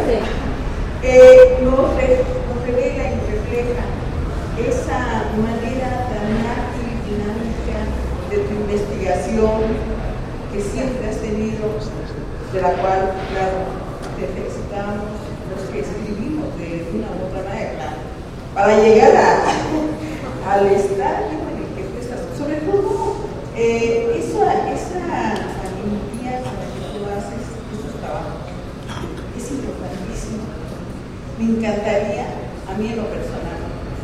Eh, nos, nos revela y refleja esa manera dramática y dinámica de tu investigación que siempre has tenido, de la cual, claro, te felicitamos los que escribimos de una u otra manera para llegar a, al estadio en el que tú estás. Sobre todo, eh, esa, esa valentía con la que tú haces estos trabajos es importantísimo. Me encantaría, a mí en lo personal,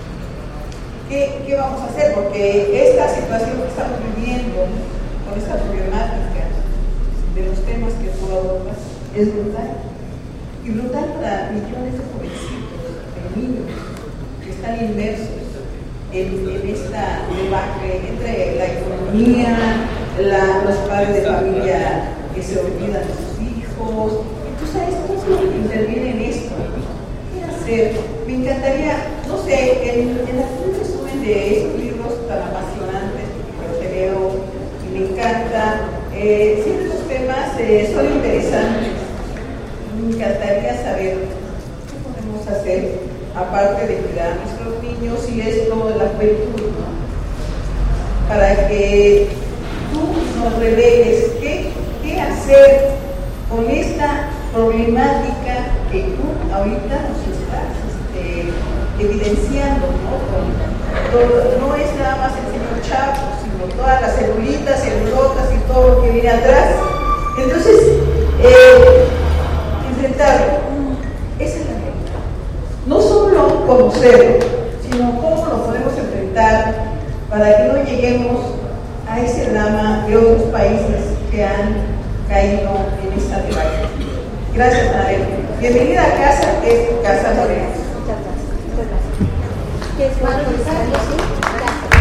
¿qué, qué vamos a hacer? Porque esta situación que estamos viviendo, con esta problemática de los temas que tú abordas, es brutal. Y brutal para millones de jovencitos, de niños, que están inmersos en, en esta debacle entre la economía, la, los padres de familia que se olvidan de sus hijos. Entonces, ¿cómo se interviene en esto? ¿Qué hacer? Me encantaría, no sé, en, en algún resumen de estos libros tan apasionantes que te leo y me encanta, eh, siempre los temas eh, son interesantes. Me encantaría saber qué podemos hacer, aparte de cuidar a nuestros niños y esto de la juventud, ¿no? Para que tú nos reveles qué, qué hacer con esta problemática que tú ahorita nos estás este, evidenciando, ¿no? Con todo, no es nada más el señor Chapo, sino todas las celulitas, celulotas y todo lo que viene atrás. Entonces, eh, enfrentarlo, esa es la realidad. No solo conocerlo, sino cómo lo podemos enfrentar para que no lleguemos a ese drama de otros países que han caído en esta debate. Gracias, Anabel. Bienvenida a casa, que es tu casa, Morena. Muchas gracias. Muchas gracias. ¿Quieres más comentarios? Sí. Gracias.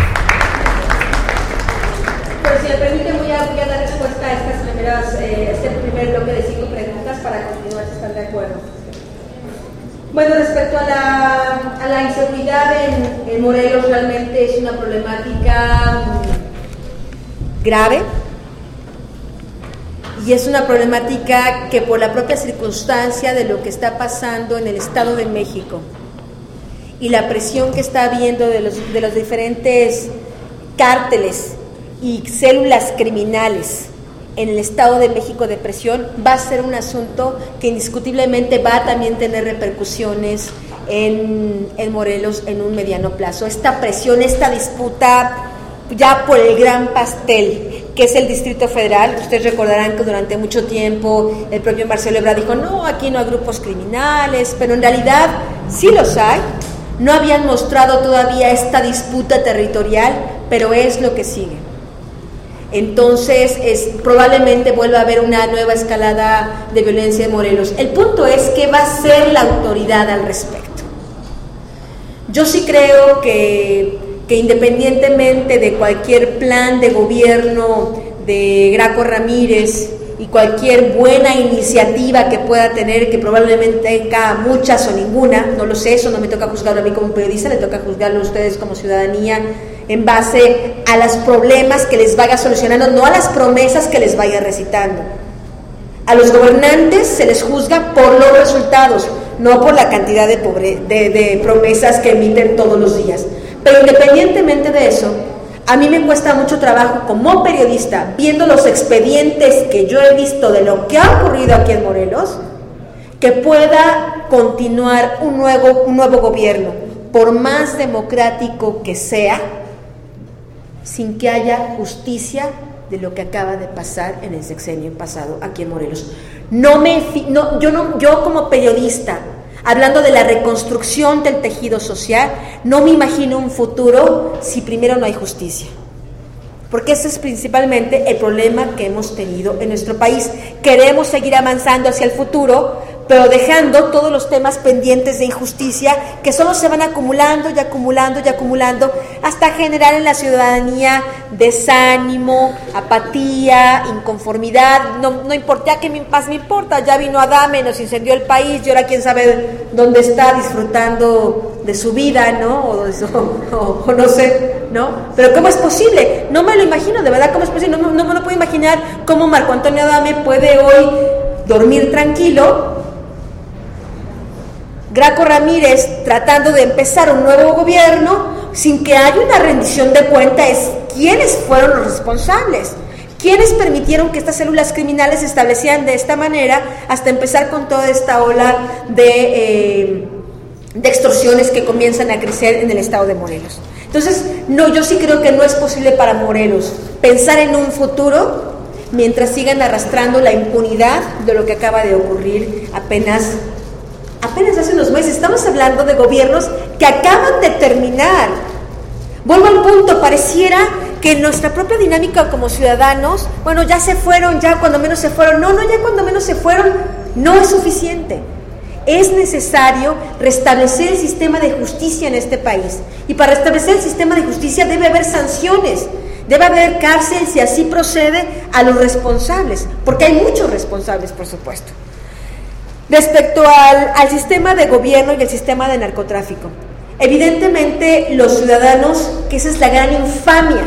Pero si me permite, voy a, voy a dar respuesta a estas primeras, eh, este primer bloque de cinco preguntas para continuar si están de acuerdo. Bueno, respecto a la, a la inseguridad en, en Morelos, realmente es una problemática grave. y es una problemática que por la propia circunstancia de lo que está pasando en el Estado de México y la presión que está habiendo de los, de los diferentes cárteles y células criminales en el Estado de México de presión, va a ser un asunto que indiscutiblemente va a también tener repercusiones en, en Morelos en un mediano plazo. Esta presión, esta disputa ya por el gran pastel que es el Distrito Federal. Ustedes recordarán que durante mucho tiempo el propio Marcelo Ebrard dijo, no, aquí no hay grupos criminales, pero en realidad sí los hay. No habían mostrado todavía esta disputa territorial, pero es lo que sigue. Entonces, es, probablemente vuelva a haber una nueva escalada de violencia en Morelos. El punto es qué va a ser la autoridad al respecto. Yo sí creo que, que independientemente de cualquier plan de gobierno de Graco Ramírez y cualquier buena iniciativa que pueda tener, que probablemente tenga muchas o ninguna, no lo sé, eso no me toca juzgarlo a mí como periodista, le toca juzgarlo a ustedes como ciudadanía en base a los problemas que les vaya solucionando, no a las promesas que les vaya recitando. A los gobernantes se les juzga por los resultados, no por la cantidad de, pobre, de, de promesas que emiten todos los días. Pero independientemente de eso, a mí me cuesta mucho trabajo como periodista, viendo los expedientes que yo he visto de lo que ha ocurrido aquí en Morelos, que pueda continuar un nuevo, un nuevo gobierno, por más democrático que sea, sin que haya justicia de lo que acaba de pasar en el sexenio pasado aquí en Morelos. No me, no, yo, no, yo como periodista, hablando de la reconstrucción del tejido social, no me imagino un futuro si primero no hay justicia. Porque ese es principalmente el problema que hemos tenido en nuestro país. Queremos seguir avanzando hacia el futuro, pero dejando todos los temas pendientes de injusticia que solo se van acumulando y acumulando y acumulando hasta generar en la ciudadanía desánimo, apatía, inconformidad. No, no importa que mi paz me importa, ya vino Adame, nos incendió el país y ahora quién sabe dónde está disfrutando de su vida, ¿no? O, o, o, o no sé, ¿no? Pero ¿cómo es posible? No me lo imagino, de verdad, ¿cómo es posible? No, no me lo puedo imaginar cómo Marco Antonio Adame puede hoy dormir tranquilo. Graco Ramírez tratando de empezar un nuevo gobierno sin que haya una rendición de cuentas. ¿Quiénes fueron los responsables? ¿Quiénes permitieron que estas células criminales se establecieran de esta manera hasta empezar con toda esta ola de, eh, de extorsiones que comienzan a crecer en el estado de Morelos? Entonces, no, yo sí creo que no es posible para Morelos pensar en un futuro mientras sigan arrastrando la impunidad de lo que acaba de ocurrir apenas Apenas hace unos meses. Estamos hablando de gobiernos que acaban de terminar. Vuelvo al punto, pareciera que nuestra propia dinámica como ciudadanos, bueno, ya se fueron, ya cuando menos se fueron. No, no, ya cuando menos se fueron, no es suficiente. Es necesario restablecer el sistema de justicia en este país. Y para restablecer el sistema de justicia debe haber sanciones, debe haber cárcel si así procede a los responsables, porque hay muchos responsables, por supuesto. Respecto al, al sistema de gobierno y el sistema de narcotráfico, evidentemente los ciudadanos, que esa es la gran infamia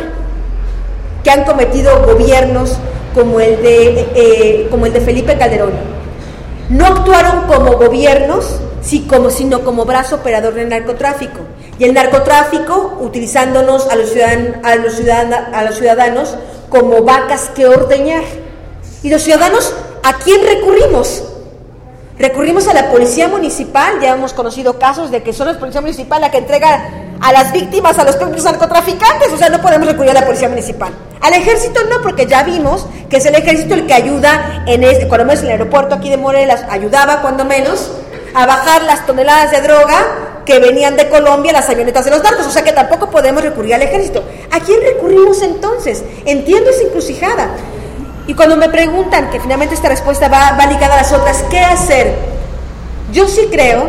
que han cometido gobiernos como el de, eh, como el de Felipe Calderón, no actuaron como gobiernos, sino como brazo operador del narcotráfico. Y el narcotráfico, utilizándonos a los, ciudadan, a, los ciudadana, a los ciudadanos como vacas que ordeñar. Y los ciudadanos, ¿a quién recurrimos? Recurrimos a la policía municipal. Ya hemos conocido casos de que solo es policía municipal la que entrega a las víctimas a los propios narcotraficantes. O sea, no podemos recurrir a la policía municipal. Al ejército no, porque ya vimos que es el ejército el que ayuda, en este, cuando menos en el aeropuerto aquí de Morelos, ayudaba cuando menos a bajar las toneladas de droga que venían de Colombia, las avionetas de los narcos. O sea que tampoco podemos recurrir al ejército. ¿A quién recurrimos entonces? Entiendo esa encrucijada. Y cuando me preguntan, que finalmente esta respuesta va, va ligada a las otras, ¿qué hacer? Yo sí creo,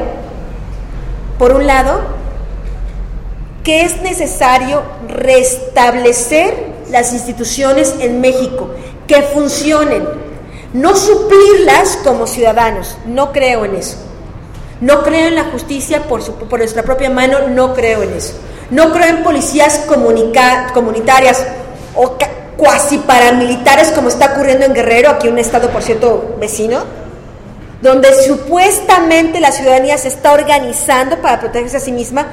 por un lado, que es necesario restablecer las instituciones en México, que funcionen, no suplirlas como ciudadanos. No creo en eso. No creo en la justicia por, su, por nuestra propia mano, no creo en eso. No creo en policías comunica, comunitarias o ca- cuasi paramilitares como está ocurriendo en Guerrero, aquí un estado por cierto vecino, donde supuestamente la ciudadanía se está organizando para protegerse a sí misma.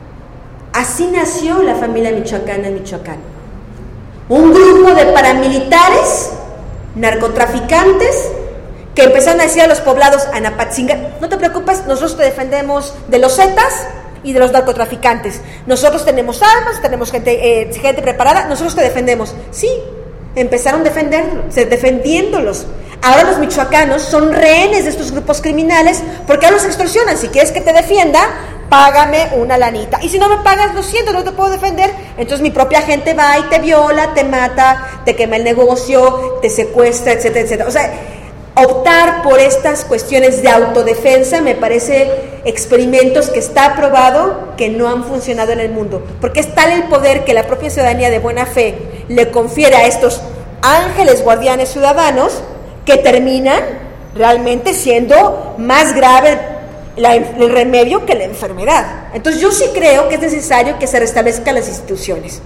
Así nació la familia michoacana en Michoacán. Un grupo de paramilitares, narcotraficantes, que empezaron a decir a los poblados, Anapatzinga, no te preocupes, nosotros te defendemos de los zetas y de los narcotraficantes. Nosotros tenemos armas, tenemos gente, eh, gente preparada, nosotros te defendemos. Sí, empezaron a defender, defendiéndolos. Ahora los michoacanos son rehenes de estos grupos criminales porque ahora los extorsionan. Si quieres que te defienda, págame una lanita. Y si no me pagas, lo siento, no te puedo defender. Entonces mi propia gente va y te viola, te mata, te quema el negocio, te secuestra, etcétera, etcétera. O sea, optar por estas cuestiones de autodefensa me parece experimentos que está probado que no han funcionado en el mundo. Porque es tal el poder que la propia ciudadanía de buena fe le confiere a estos ángeles guardianes ciudadanos que terminan realmente siendo más grave la, el remedio que la enfermedad. Entonces yo sí creo que es necesario que se restablezcan las instituciones.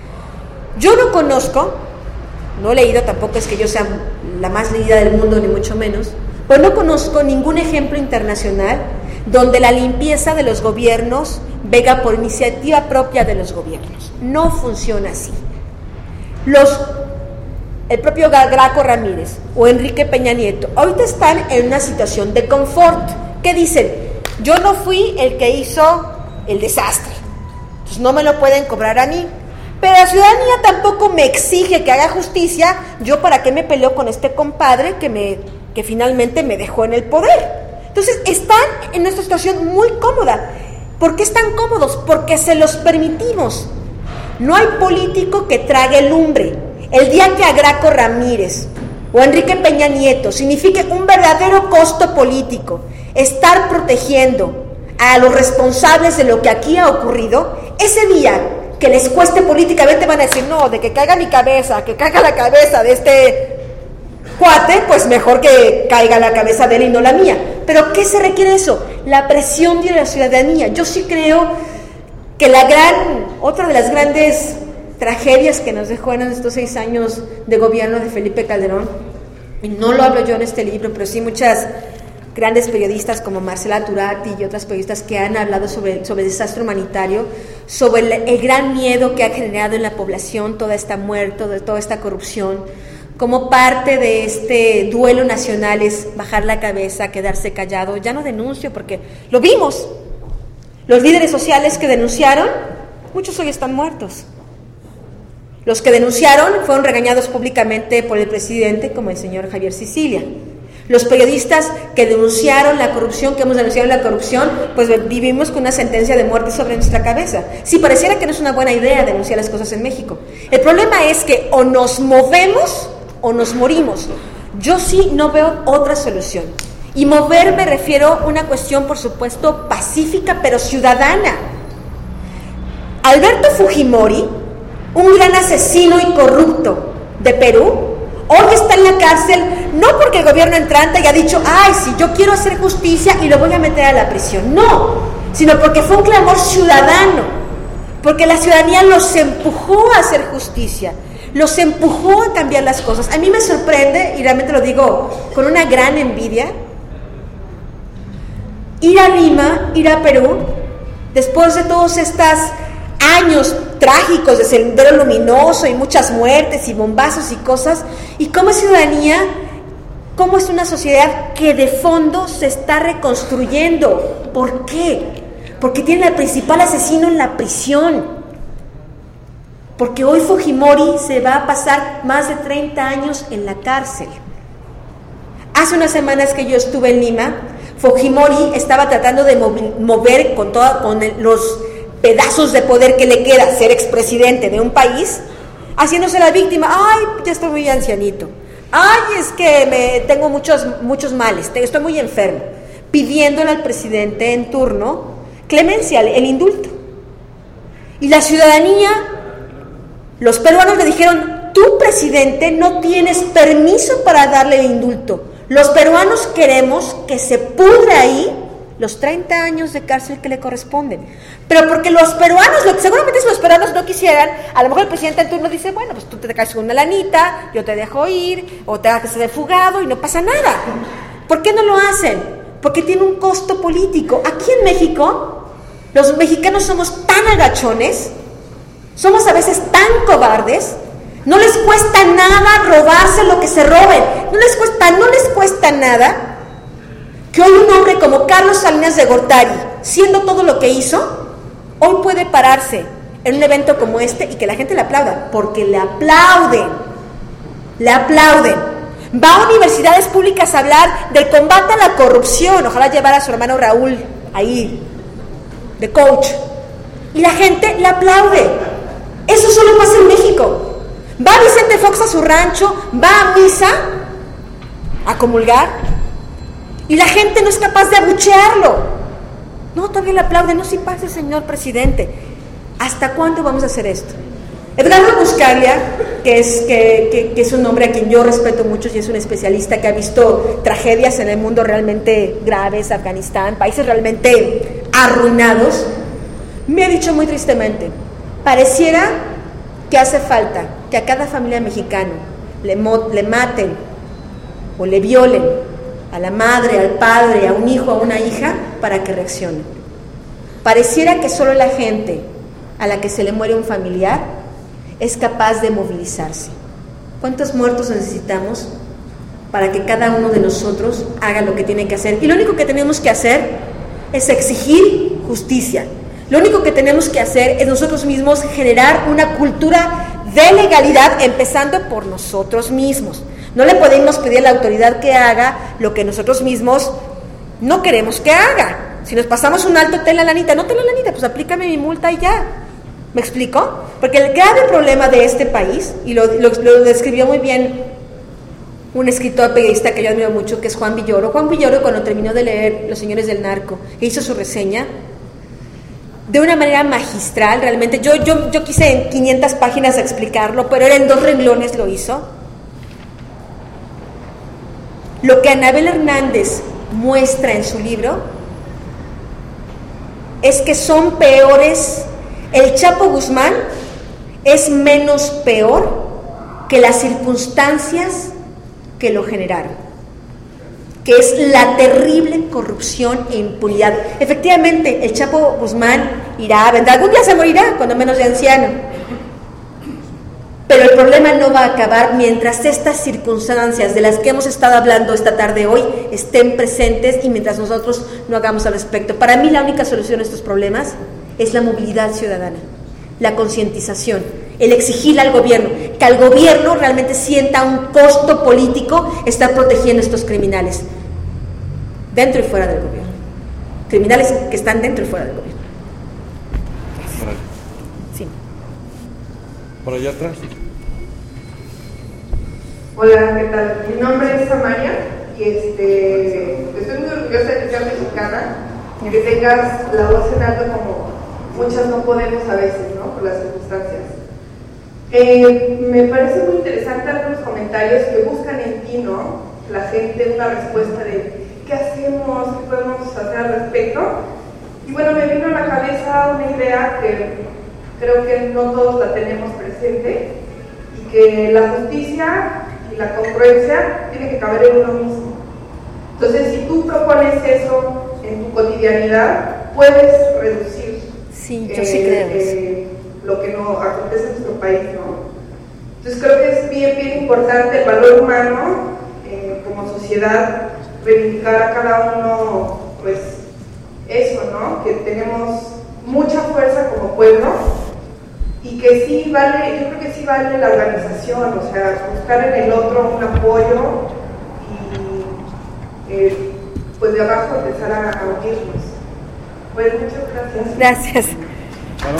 Yo no conozco, no he leído, tampoco es que yo sea la más leída del mundo, ni mucho menos, pero no conozco ningún ejemplo internacional donde la limpieza de los gobiernos venga por iniciativa propia de los gobiernos. No funciona así. Los el propio Graco Ramírez o Enrique Peña Nieto ahorita están en una situación de confort, que dicen, yo no fui el que hizo el desastre, pues no me lo pueden cobrar a mí, pero la ciudadanía tampoco me exige que haga justicia, yo para qué me peleo con este compadre que, me, que finalmente me dejó en el poder. Entonces están en una situación muy cómoda. ¿Por qué están cómodos? Porque se los permitimos. No hay político que trague lumbre. El día que a Graco Ramírez o a Enrique Peña Nieto signifique un verdadero costo político estar protegiendo a los responsables de lo que aquí ha ocurrido, ese día que les cueste políticamente van a decir, no, de que caiga mi cabeza, que caiga la cabeza de este cuate, pues mejor que caiga la cabeza de él y no la mía. Pero ¿qué se requiere eso? La presión de la ciudadanía. Yo sí creo que la gran, otra de las grandes tragedias que nos dejó en estos seis años de gobierno de Felipe Calderón, y no lo hablo yo en este libro, pero sí muchas grandes periodistas como Marcela Turati y otras periodistas que han hablado sobre, sobre el desastre humanitario, sobre el, el gran miedo que ha generado en la población toda esta muerte, toda esta corrupción. Como parte de este duelo nacional es bajar la cabeza, quedarse callado. Ya no denuncio porque lo vimos. Los líderes sociales que denunciaron, muchos hoy están muertos. Los que denunciaron fueron regañados públicamente por el presidente, como el señor Javier Sicilia. Los periodistas que denunciaron la corrupción, que hemos denunciado la corrupción, pues vivimos con una sentencia de muerte sobre nuestra cabeza. Sí, pareciera que no es una buena idea denunciar las cosas en México. El problema es que o nos movemos o nos morimos. Yo sí no veo otra solución. Y mover me refiero a una cuestión, por supuesto, pacífica, pero ciudadana. Alberto Fujimori, un gran asesino y corrupto de Perú, hoy está en la cárcel, no porque el gobierno entrante haya dicho, ay, sí, yo quiero hacer justicia y lo voy a meter a la prisión. No, sino porque fue un clamor ciudadano, porque la ciudadanía los empujó a hacer justicia, los empujó a cambiar las cosas. A mí me sorprende, y realmente lo digo con una gran envidia, ir a Lima, ir a Perú, después de todos estos años trágicos de Sendero Luminoso y muchas muertes y bombazos y cosas, y cómo es ciudadanía, cómo es una sociedad que de fondo se está reconstruyendo. ¿Por qué? Porque tiene al principal asesino en la prisión. Porque hoy Fujimori se va a pasar más de treinta años en la cárcel. Hace unas semanas que yo estuve en Lima, Fujimori estaba tratando de mover con, toda, con el, los pedazos de poder que le queda ser expresidente de un país, haciéndose la víctima. Ay, ya estoy muy ancianito. Ay, es que me, tengo muchos, muchos males, estoy muy enfermo. Pidiéndole al presidente en turno clemencia, el indulto. Y la ciudadanía, los peruanos le dijeron, tú, presidente, no tienes permiso para darle el indulto. Los peruanos queremos que se pudra ahí los treinta años de cárcel que le corresponden. Pero porque los peruanos, lo, seguramente si los peruanos no quisieran, a lo mejor el presidente en turno dice, bueno, pues tú te caes con una lanita, yo te dejo ir, o te hagas de fugado y no pasa nada. ¿Por qué no lo hacen? Porque tiene un costo político. Aquí en México, los mexicanos somos tan agachones, somos a veces tan cobardes, no les cuesta nada robarse lo que se roben, no les cuesta, no les cuesta nada que hoy un hombre como Carlos Salinas de Gortari, siendo todo lo que hizo, hoy puede pararse en un evento como este y que la gente le aplauda, porque le aplauden, le aplauden. Va a universidades públicas a hablar del combate a la corrupción, ojalá llevara a su hermano Raúl ahí, de coach, y la gente le aplaude. Eso solo pasa en México. Va Vicente Fox a su rancho, va a misa a comulgar y la gente no es capaz de abuchearlo. No, todavía le aplauden. No, si pase, señor presidente. ¿Hasta cuándo vamos a hacer esto? Edgardo Buscaglia, que es, que, que, que es un hombre a quien yo respeto mucho y es un especialista que ha visto tragedias en el mundo realmente graves, Afganistán, países realmente arruinados, me ha dicho muy tristemente, pareciera que hace falta que a cada familia mexicana le, mo- le maten o le violen a la madre, al padre, a un hijo, a una hija, para que reaccione. Pareciera que solo la gente a la que se le muere un familiar es capaz de movilizarse. ¿Cuántos muertos necesitamos para que cada uno de nosotros haga lo que tiene que hacer? Y lo único que tenemos que hacer es exigir justicia. Lo único que tenemos que hacer es nosotros mismos generar una cultura de legalidad, empezando por nosotros mismos. No le podemos pedir a la autoridad que haga lo que nosotros mismos no queremos que haga. Si nos pasamos un alto, ten la lanita, no ten la lanita, pues aplícame mi multa y ya. ¿Me explico? Porque el grave problema de este país, y lo, lo, lo describió muy bien un escritor periodista que yo admiro mucho, que es Juan Villoro. Juan Villoro, cuando terminó de leer Los Señores del Narco e hizo su reseña, de una manera magistral, realmente, yo, yo, yo quise en quinientas páginas explicarlo, pero era en dos renglones lo hizo. Lo que Anabel Hernández muestra en su libro es que son peores. El Chapo Guzmán es menos peor que las circunstancias que lo generaron, que es la terrible corrupción e impunidad. Efectivamente, el Chapo Guzmán irá, vendrá, algún día se morirá, cuando menos de anciano. Pero el problema no va a acabar mientras estas circunstancias de las que hemos estado hablando esta tarde hoy estén presentes y mientras nosotros no hagamos al respecto. Para mí la única solución a estos problemas es la movilidad ciudadana, la concientización, el exigirle al gobierno, que al gobierno realmente sienta un costo político estar protegiendo a estos criminales, dentro y fuera del gobierno. Criminales que están dentro y fuera del gobierno. Sí. Por allá atrás. Hola, ¿qué tal? Mi nombre es Samaria y este, estoy muy orgullosa de ser mexicana y que tengas la voz en alto como muchas no podemos a veces, ¿no? Por las circunstancias. Eh, me parece muy interesante algunos comentarios que buscan en ti, ¿no? La gente, una respuesta de ¿qué hacemos? ¿Qué podemos hacer al respecto? Y bueno, me vino a la cabeza una idea que creo que no todos la tenemos presente y que la justicia y la congruencia tiene que caber en uno mismo. Entonces, si tú propones eso en tu cotidianidad, puedes reducir sí, yo sí creo eh, lo que no acontece en nuestro país, ¿no? Entonces creo que es bien, bien importante el valor humano eh, como sociedad, reivindicar a cada uno, pues, eso, ¿no? Que tenemos mucha fuerza como pueblo y que sí vale, yo creo que sí vale la organización, o sea, buscar en el otro un apoyo y eh, pues de abajo empezar a, a unirnos. Pues muchas gracias. Gracias. Claro.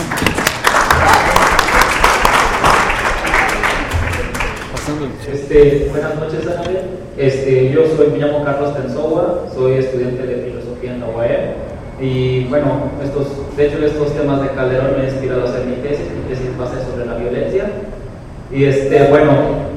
Este, buenas noches, Anabel. Este, yo soy, me llamo Carlos Tensowa, soy estudiante de filosofía en la U A E. Y bueno, estos, de hecho estos temas de Calderón me han inspirado a hacer mi tesis, mi tesis base sobre la violencia. Y este, bueno,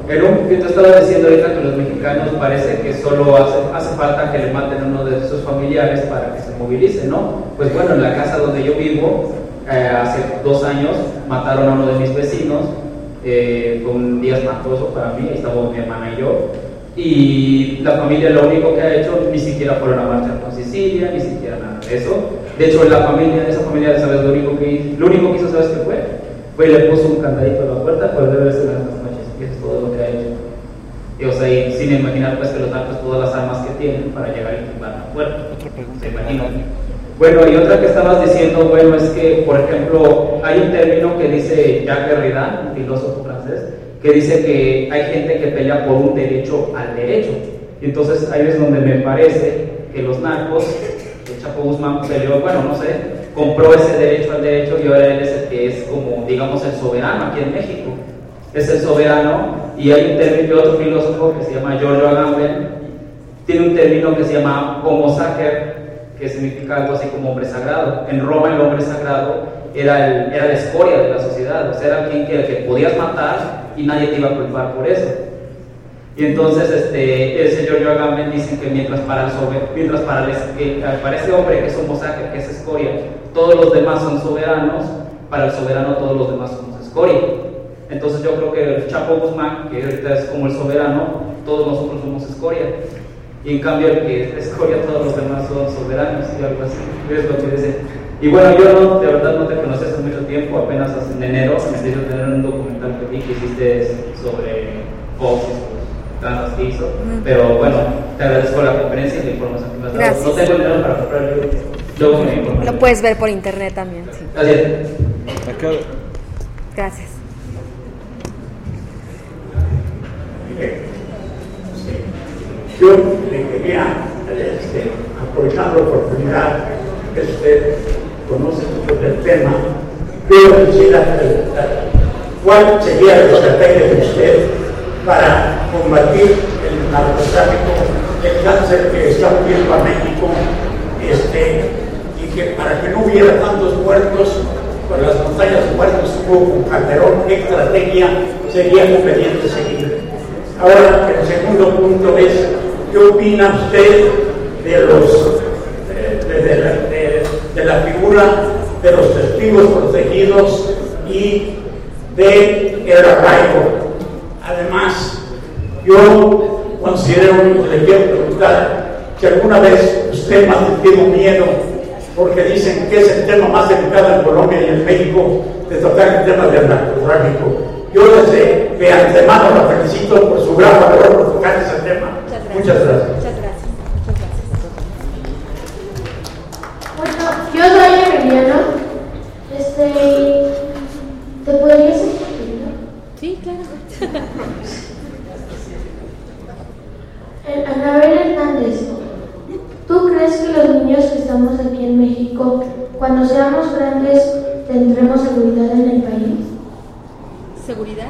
en un que tú estabas diciendo ahorita que los mexicanos parece que solo hace, hace falta que le maten a uno de sus familiares para que se movilice, ¿no? Pues bueno, en la casa donde yo vivo, eh, hace dos años mataron a uno de mis vecinos, eh, fue un día espantoso para mí, estábamos mi hermana y yo, y la familia lo único que ha hecho, ni siquiera fueron a marchar con Sicilia, ni siquiera nada de eso. De hecho, la familia, esa familia, ¿sabes lo único que hizo? Lo único que hizo, ¿sabes qué fue? Fue y le puso un candadito a la puerta para debe ser en las noches, y eso es todo lo que ha hecho. Y, o sea, y sin imaginar pues que los narcos todas las armas que tienen para llegar y tumbar la puerta. Otra pregunta. ¿Se imaginan? Bueno, y otra que estabas diciendo, bueno, es que, por ejemplo, hay un término que dice Jacques Derrida, un filósofo francés, que dice que hay gente que pelea por un derecho al derecho. Y entonces ahí es donde me parece que los narcos, el Chapo Guzmán peleó, bueno, no sé, compró ese derecho al derecho y ahora él es el que es como, digamos, el soberano aquí en México. Es el soberano, y hay un término de otro filósofo que se llama Giorgio Agamben, tiene un término que se llama homo sacer, que significa algo así como hombre sagrado. En Roma el hombre sagrado era, el, era la escoria de la sociedad, o sea, era quien que, que podías matar y nadie te iba a culpar por eso. Y entonces este, ese Giorgio Agamben dice que mientras para, el sobre, mientras para, el, que, para ese hombre que es homo sacer, que es escoria, todos los demás son soberanos, para el soberano todos los demás somos escoria. Entonces yo creo que el Chapo Guzmán, que ahorita es como el soberano, todos nosotros somos escoria. Y en cambio el que es escoria, todos los demás son soberanos y algo así. Es lo que dice. Y bueno, yo no, de verdad no te conocí hace mucho tiempo, apenas hace en enero me hizo tener un documental que vi que hiciste sobre Fox y sus tranzas que hizo. Mm. Pero bueno, te agradezco la conferencia y la información que me has dado. Gracias. No tengo dinero para comprar el libro. Luego me informo. Lo puedes ver por internet también. Sí. Gracias. Gracias. Yo le quería, este, aprovechar la oportunidad que usted conoce mucho del tema, yo quisiera preguntar cuál sería la estrategia de usted para combatir el narcotráfico, el cáncer que está hundiendo a México, este, y que para que no hubiera tantos muertos, con las montañas de muertos hubo con Calderón, qué estrategia sería conveniente seguir. Ahora, el segundo punto es, ¿qué opina usted de, los, de, de, la, de, de la figura de los testigos protegidos y de el arraigo? Además, yo considero, le quiero preguntar, si alguna vez usted ha sentido miedo, porque dicen que es el tema más delicado en Colombia y en México, de tocar el tema del narcotráfico. Yo desde de antemano la felicito por su gran valor por tocar ese tema. Muchas gracias. Muchas gracias. Bueno, yo soy Emiliano. Este, ¿te podrías explicar? Sí, claro. Anabel Hernández, ¿tú crees que los niños que estamos aquí en México, cuando seamos grandes, tendremos seguridad en el país? ¿Seguridad?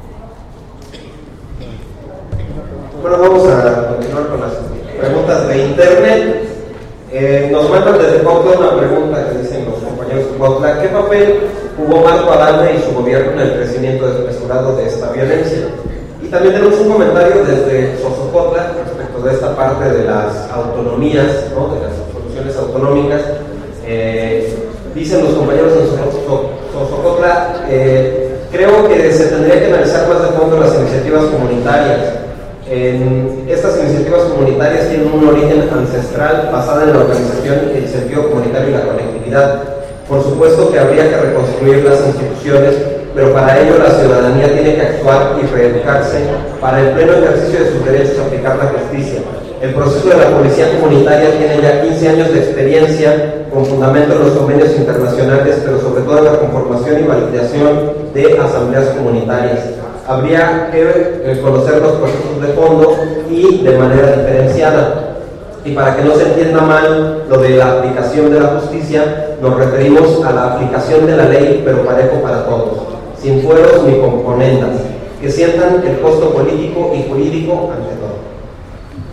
Bueno, vamos a continuar con las preguntas de internet. Eh, nos mandan desde Cuautla una pregunta que dicen los compañeros de Cuautla: ¿qué papel jugó Marco Adame y su gobierno en el crecimiento desmesurado de esta violencia? Y también tenemos un comentario desde Sosocotla respecto de esta parte de las autonomías, ¿no?, de las soluciones autonómicas. Eh, dicen los compañeros de Sosocotla, eh, creo que se tendría que analizar más de fondo las iniciativas comunitarias. En estas iniciativas comunitarias tienen un origen ancestral basada en la organización, el sentido comunitario y la conectividad. Por supuesto que habría que reconstruir las instituciones, pero para ello la ciudadanía tiene que actuar y reeducarse para el pleno ejercicio de sus derechos a aplicar la justicia. El proceso de la policía comunitaria tiene ya quince años de experiencia con fundamento en los convenios internacionales, pero sobre todo en la conformación y validación de asambleas comunitarias. Habría que conocer los procesos de fondo y de manera diferenciada. Y para que no se entienda mal lo de la aplicación de la justicia, nos referimos a la aplicación de la ley, pero parejo para todos, sin fueros ni componendas, que sientan el costo político y jurídico ante todo.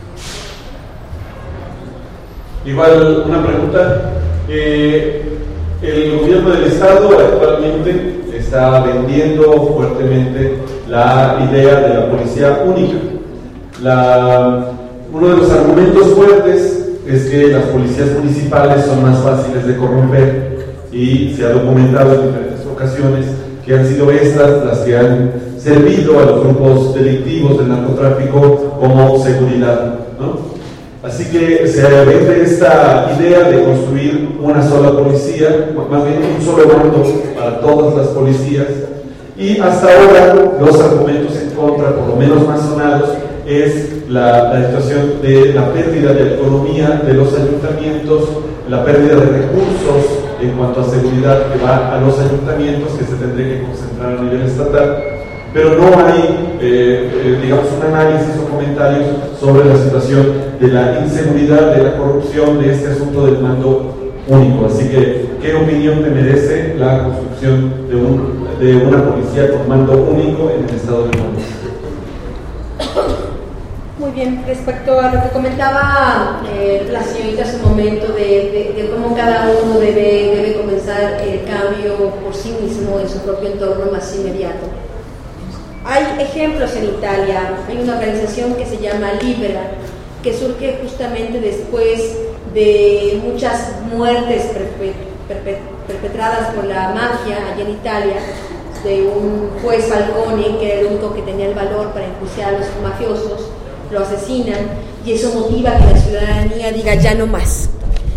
Igual una pregunta, eh, El gobierno del Estado actualmente está vendiendo fuertemente la idea de la policía única. La, uno de los argumentos fuertes es que las policías municipales son más fáciles de corromper y se ha documentado en diferentes ocasiones que han sido estas las que han servido a los grupos delictivos del narcotráfico como seguridad, ¿no? Así que se vende esta idea de construir una sola policía, más bien un solo mando para todas las policías, y hasta ahora los argumentos en contra, por lo menos más sonados, es la, la situación de la pérdida de autonomía de los ayuntamientos, la pérdida de recursos en cuanto a seguridad que va a los ayuntamientos, que se tendría que concentrar a nivel estatal, pero no hay, eh, eh, digamos, un análisis o comentarios sobre la situación de la inseguridad, de la corrupción, de este asunto del mando único. Así que, ¿qué opinión te merece la construcción de, un, de una policía con mando único en el estado de Morelos? Muy bien, respecto a lo que comentaba eh, la señorita hace un momento de, de, de cómo cada uno debe, debe comenzar el cambio por sí mismo en su propio entorno más inmediato. Hay ejemplos en Italia, hay una organización que se llama Libera, que surge justamente después de muchas muertes perpetradas por la mafia allá en Italia, de un juez Falcone, que era el único que tenía el valor para enjuiciar a los mafiosos, lo asesinan, y eso motiva que la ciudadanía diga ya no más.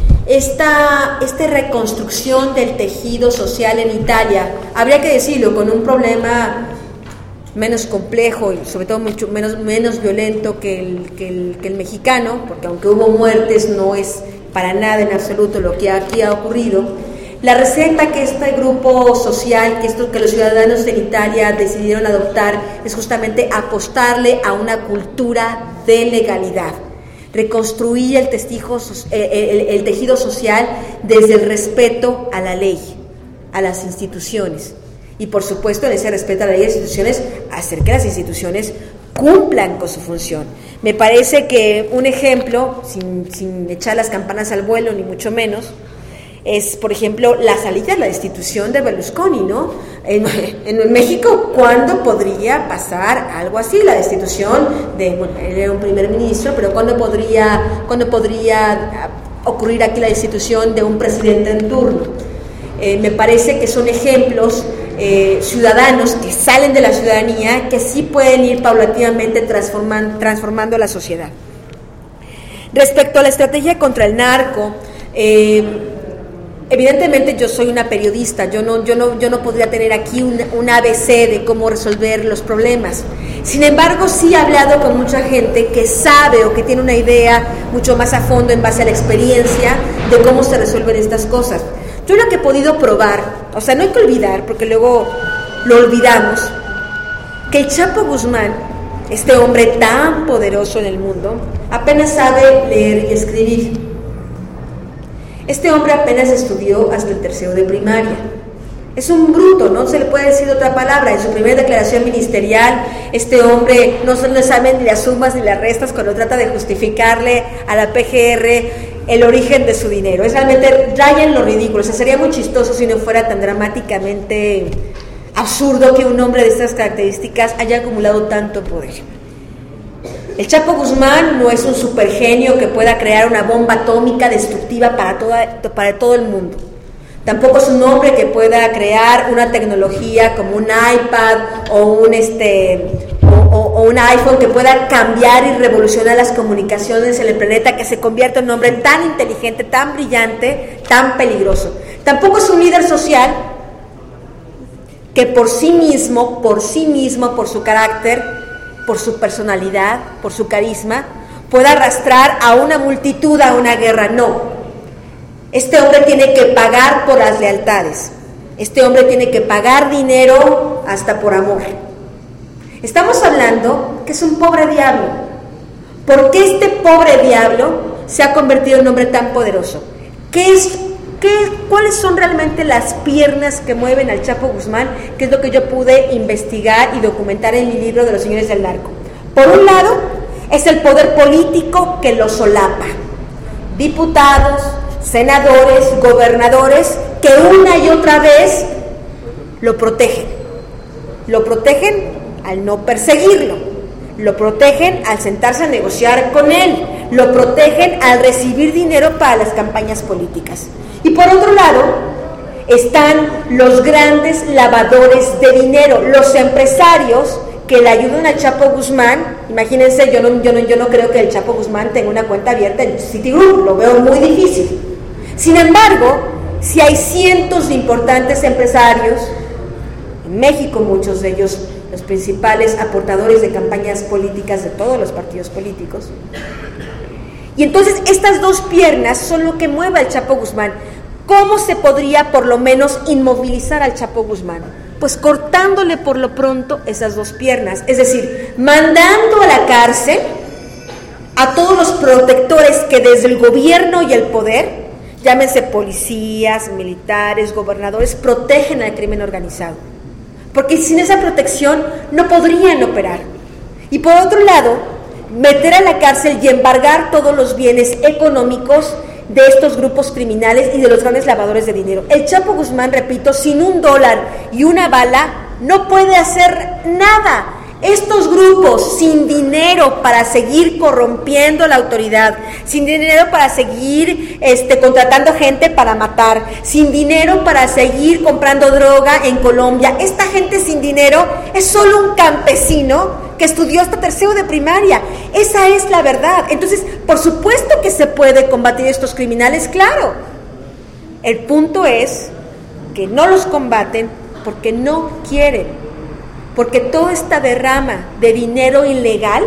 Esta, esta reconstrucción del tejido social en Italia, habría que decirlo, con un problema menos complejo y sobre todo mucho menos, menos violento que el, que, el, que el mexicano, porque aunque hubo muertes no es para nada en absoluto lo que aquí ha ocurrido. La receta que este grupo social, que esto que los ciudadanos en Italia decidieron adoptar, es justamente apostarle a una cultura de legalidad, reconstruir el, testigo, el, el, el tejido social desde el respeto a la ley, a las instituciones. Y por supuesto, en ese respeto a la ley de las instituciones, hacer que las instituciones cumplan con su función. Me parece que un ejemplo, sin, sin echar las campanas al vuelo, ni mucho menos, es, por ejemplo, la salida de la destitución de Berlusconi, ¿no? En, en México, ¿cuándo podría pasar algo así? La destitución de, bueno, él era un primer ministro, pero ¿cuándo podría, ¿cuándo podría ocurrir aquí la destitución de un presidente en turno? Eh, me parece que son ejemplos eh, ciudadanos que salen de la ciudadanía, que sí pueden ir paulatinamente transformando, transformando la sociedad. Respecto a la estrategia contra el narco, eh, evidentemente yo soy una periodista, yo no, yo no, yo no podría tener aquí un, un A B C de cómo resolver los problemas. Sin embargo, sí he hablado con mucha gente que sabe o que tiene una idea mucho más a fondo en base a la experiencia de cómo se resuelven estas cosas. Yo lo que he podido probar, o sea, no hay que olvidar, porque luego lo olvidamos, que el Chapo Guzmán, este hombre tan poderoso en el mundo, apenas sabe leer y escribir. Este hombre apenas estudió hasta el tercero de primaria. Es un bruto, no se le puede decir otra palabra. En su primera declaración ministerial, este hombre no, no sabe ni las sumas ni las restas cuando trata de justificarle a la P G R el origen de su dinero. Es realmente raya en lo ridículo. O sea, sería muy chistoso si no fuera tan dramáticamente absurdo que un hombre de estas características haya acumulado tanto poder. El Chapo Guzmán no es un supergenio que pueda crear una bomba atómica destructiva para, toda, para todo el mundo. Tampoco es un hombre que pueda crear una tecnología como un iPad o un, este, o, o, o un iPhone que pueda cambiar y revolucionar las comunicaciones en el planeta, que se convierta en un hombre tan inteligente, tan brillante, tan peligroso. Tampoco es un líder social que por sí mismo, por sí mismo, por su carácter, por su personalidad, por su carisma, pueda arrastrar a una multitud a una guerra. No. Este hombre tiene que pagar por las lealtades. Este hombre tiene que pagar dinero hasta por amor. Estamos hablando que es un pobre diablo. ¿Por qué este pobre diablo se ha convertido en un hombre tan poderoso? ¿Qué es, qué, ¿Cuáles son realmente las piernas que mueven al Chapo Guzmán? Que es lo que yo pude investigar y documentar en mi libro de los señores del narco. Por un lado, es el poder político que lo solapa. Diputados, senadores, gobernadores que una y otra vez lo protegen. Lo protegen al no perseguirlo, lo protegen al sentarse a negociar con él, lo protegen al recibir dinero para las campañas políticas. Y por otro lado, están los grandes lavadores de dinero, los empresarios que le ayudan al Chapo Guzmán. Imagínense, yo no, yo, no, yo no creo que el Chapo Guzmán tenga una cuenta abierta en Citigroup, lo veo muy difícil. Sin embargo, si hay cientos de importantes empresarios, en México muchos de ellos los principales aportadores de campañas políticas de todos los partidos políticos, y entonces estas dos piernas son lo que mueve al Chapo Guzmán. ¿Cómo se podría por lo menos inmovilizar al Chapo Guzmán? Pues cortándole por lo pronto esas dos piernas, es decir, mandando a la cárcel a todos los protectores que desde el gobierno y el poder, llámense policías, militares, gobernadores, protegen al crimen organizado, porque sin esa protección no podrían operar. Y por otro lado, meter a la cárcel y embargar todos los bienes económicos de estos grupos criminales y de los grandes lavadores de dinero. El Chapo Guzmán, repito, sin un dólar y una bala no puede hacer nada. Estos grupos sin dinero para seguir corrompiendo la autoridad, sin dinero para seguir este, contratando gente para matar, sin dinero para seguir comprando droga en Colombia, esta gente sin dinero es solo un campesino que estudió hasta tercero de primaria. Esa es la verdad. Entonces, por supuesto que se puede combatir estos criminales, claro. El punto es que no los combaten porque no quieren, porque toda esta derrama de dinero ilegal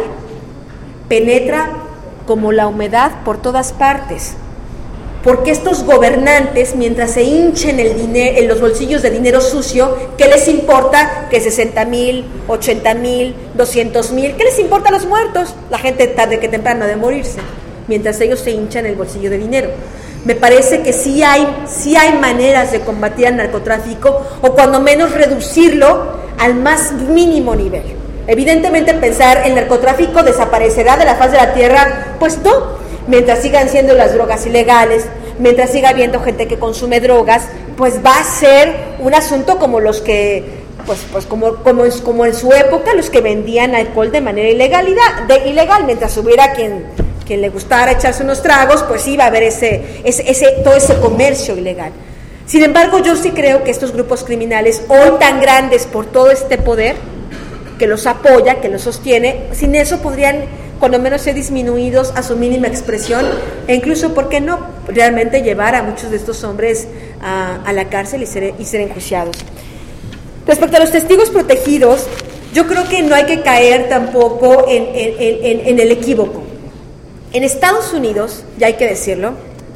penetra como la humedad por todas partes, porque estos gobernantes, mientras se hinchen el dinero, en los bolsillos de dinero sucio, ¿qué les importa que sesenta mil, ochenta mil, doscientos mil? ¿Qué les importa a los muertos? La gente tarde que temprano ha de morirse, mientras ellos se hinchan el bolsillo de dinero. Me parece que sí hay, sí hay maneras de combatir al narcotráfico, o cuando menos reducirlo al más mínimo nivel. Evidentemente pensar el narcotráfico desaparecerá de la faz de la tierra, pues no. Mientras sigan siendo las drogas ilegales, mientras siga habiendo gente que consume drogas, pues va a ser un asunto como los que, pues, pues como, como, como en su época, los que vendían alcohol de manera ilegalidad, de, ilegal, mientras hubiera quien, quien le gustara echarse unos tragos, pues iba a haber ese, ese, ese, todo ese comercio ilegal. Sin embargo, yo sí creo que estos grupos criminales, hoy tan grandes por todo este poder, que los apoya, que los sostiene, sin eso podrían cuando menos ser disminuidos a su mínima expresión, e incluso, ¿por qué no?, realmente llevar a muchos de estos hombres a, a la cárcel y ser, y ser enjuiciados. Respecto a los testigos protegidos, yo creo que no hay que caer tampoco en, en, en, en el equívoco. En Estados Unidos, ya hay que decirlo,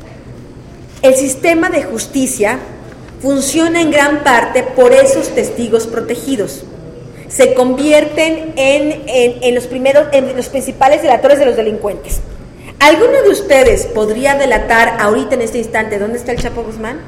el sistema de justicia funciona en gran parte por esos testigos protegidos. Se convierten en, en, en los primeros, en los principales delatores de los delincuentes. ¿Alguno de ustedes podría delatar ahorita en este instante dónde está el Chapo Guzmán?